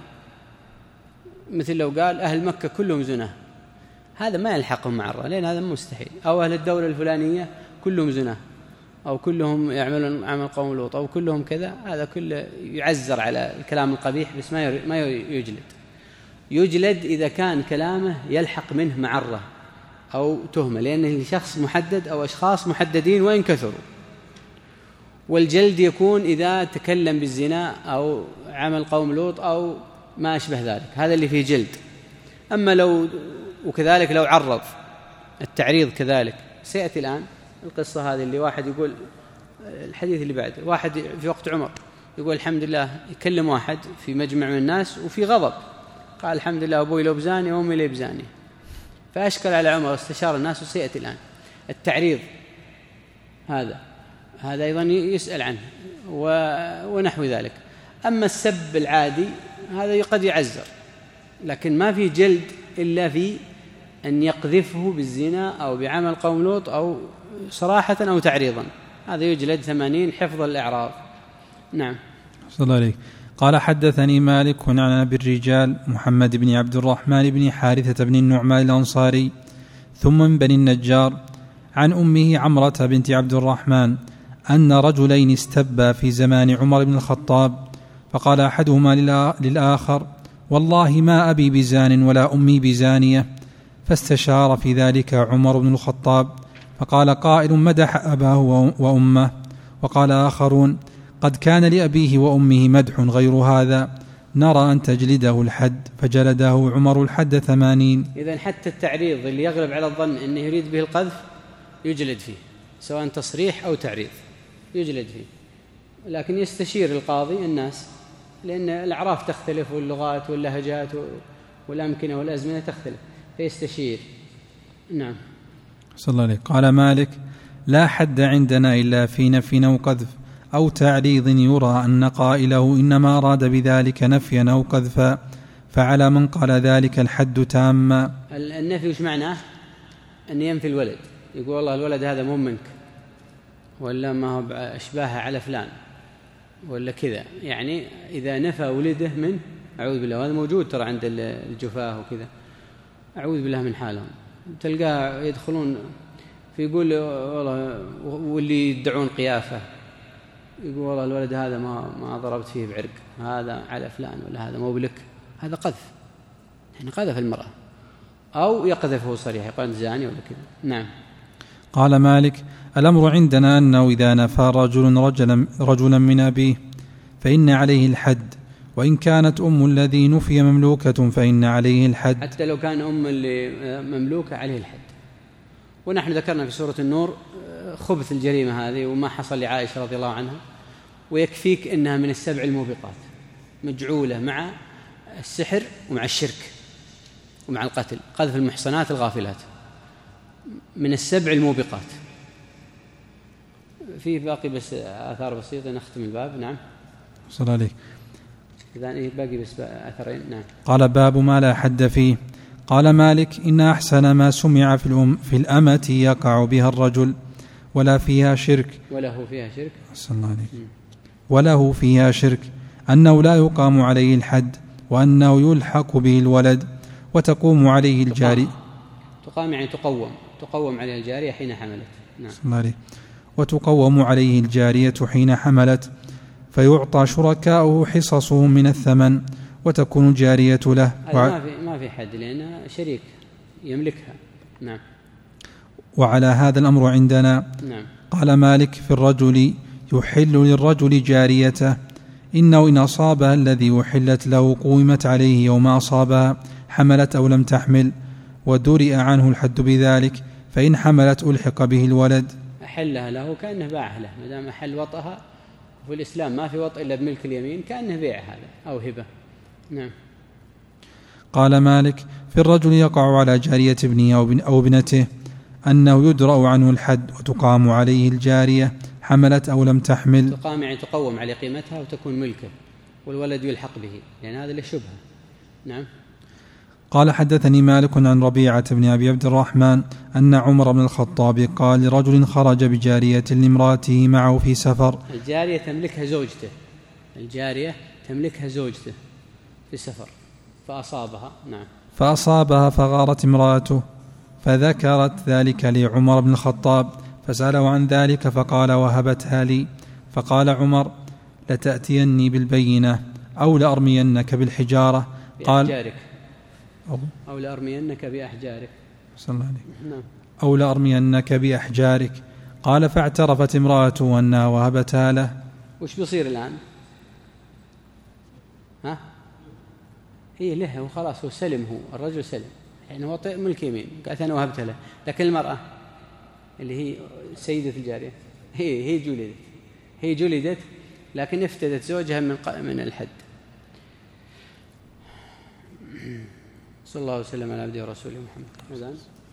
مثل لو قال أهل مكة كلهم زناه، هذا ما يلحقهم معرة لأن هذا مستحيل، أو أهل الدولة الفلانية كلهم زناه، أو كلهم يعملون عمل قوم لوط، أو كلهم كذا، هذا كله يعزر على الكلام القبيح بس ما ما يجلد. يجلد إذا كان كلامه يلحق منه معرة أو تهمة، لأنه شخص محدد أو أشخاص محددين وإن كثروا. والجلد يكون إذا تكلم بالزنا أو عمل قوم لوط أو ما أشبه ذلك، هذا اللي فيه جلد. أما لو وكذلك لو عرض التعريض كذلك سيأتي الآن القصة هذه اللي واحد يقول الحديث اللي بعده، واحد في وقت عمر يقول الحمد لله، يكلم واحد في مجمع من الناس وفي غضب، قال الحمد لله أبوي لو بزاني وأمي لي بزاني، فأشكل على عمر واستشار الناس وسيأتي الآن التعريض هذا هذا أيضا يسأل عنه ونحو ذلك. أما السب العادي هذا قد يعزر، لكن ما في جلد إلا في أن يقذفه بالزنا أو بعمل قوم لوط أو صراحة أو تعريضا، هذا يجلد ثمانين حفظ الإعراض. نعم. صلى الله عليه. قال حدثني مالك عن أبي الرجال محمد بن عبد الرحمن بن حارثة بن النعمان الأنصاري ثم من بني النجار عن أمه عمرة بنت عبد الرحمن أن رجلين استبا في زمان عمر بن الخطاب، فقال أحدهما للآخر والله ما أبي بزان ولا أمي بزانية، فاستشار في ذلك عمر بن الخطاب، فقال قائل مدح أباه وأمه، وقال آخرون قد كان لأبيه وأمه مدح غير هذا، نرى أن تجلده الحد، فجلده عمر الحد ثمانين. إذن حتى التعريض اللي يغلب على الظن أنه يريد به القذف يجلد فيه، سواء تصريح أو تعريض يجلد فيه، لكن يستشير القاضي الناس، لأن الأعراف تختلف واللغات واللهجات والأمكنة والأزمنة تختلف، فيستشير. نعم. صلى الله عليه. قال مالك: لا حد عندنا إلا في نفي أو قذف أو تعريض يرى أن قائله إنما أراد بذلك نفيا أو قذفا، فعلى من قال ذلك الحد تاما. النفي وش معناه؟ أن ينفي الولد، يقول والله الولد هذا مو منك، ولا ما هو أشباهه على فلان، ولا كذا، يعني إذا نفى ولده منه أعوذ بالله، وهذا موجود ترى عند الجفاه وكذا، أعوذ بالله من حالهم، تلقاه يدخلون فيقول والله، واللي يدعون قيافة يقول والله الولد هذا ما ما ضربت فيه بعرق، هذا على فلان، ولا هذا مو بلك، هذا قذف، يعني قذف المرأة، أو يقذفه صريح يقول زاني ولا كذا. نعم. قال مالك: الأمر عندنا أنه إذا نفى رجل رجلا, رجلا من أبيه فإن عليه الحد، وإن كانت أم الذي نفي مملوكة فإن عليه الحد. حتى لو كان أم اللي مملوكة عليه الحد. ونحن ذكرنا في سورة النور خبث الجريمة هذه وما حصل لعائشة رضي الله عنها، ويكفيك إنها من السبع الموبقات، مجعولة مع السحر ومع الشرك ومع القتل، قذف المحصنات الغافلات، من السبع الموبقات. فيه باقي بس آثار بسيطة نختم الباب. نعم. صلى عليك. إذا باقي بس أثرين. نعم. قال: باب ما لا حد فيه. قال مالك: إن أحسن ما سمع في, الأم في الأمة يقع بها الرجل ولا فيها شرك وله فيها شرك صلى الله عليه وله فيها شرك أنه لا يقام عليه الحد، وأنه يلحق به الولد وتقوم عليه الجارية. تقام يعني تقوم تقوم عليه الجارية حين حملت. نعم. صلى الله عليه. وتقوم عليه الجارية حين حملت، فيعطى شركاؤه حصصهم من الثمن، وتكون الجارية له. وع... ما في ما في حد لأنها شريك يملكها. نعم. وعلى هذا الأمر عندنا. نعم. قال مالك: في الرجل يحل للرجل جاريته، إنه إن أصابها الذي أحلت له قومت عليه يوم أصابها، حملت أو لم تحمل، ودرئ عنه الحد بذلك، فإن حملت ألحق به الولد. أحلها له كأنه باعها له، ما دام أحل وطئها، في الإسلام ما في وطئ إلا بملك اليمين، كأنه بيع هذا أو هبة. نعم. قال مالك: في الرجل يقع على جارية ابنه أو ابنته أنه يدرأ عنه الحد، وتقام عليه الجارية حملت أو لم تحمل. تقام يعني تقوم على قيمتها وتكون ملكه، والولد يلحق به، لأن يعني هذا له شبهة. نعم. قال: حدثني مالك عن ربيعة بن أبي عبد الرحمن أن عمر بن الخطاب قال لرجل خرج بجارية لامرأته معه في سفر. الجارية تملكها زوجته الجارية تملكها زوجته في سفر، فأصابها. نعم. فأصابها فغارت امرأته، فذكرت ذلك لعمر بن الخطاب، فسأله عن ذلك فقال: وهبتها لي. فقال عمر: لتأتيني بالبينة أو لأرمينك بالحجارة. قال: أو, أو لأرمينك بأحجارك. صلى الله عليه. نعم. أو لأرمينك بأحجارك. قال: فاعترفت امرأته أنها وهبتها له. وش بيصير الآن؟ ها؟ هي له وخلاص، هو سلم، هو الرجل سلم، يعني هو ملك يمين، قالت أنا وهبتها له. لكن المرأة اللي هي سيدة الجارية هي هي جلدت هي جلدت لكن افتدت زوجها من من الحد. صلى الله وسلم على عبده ورسوله محمد.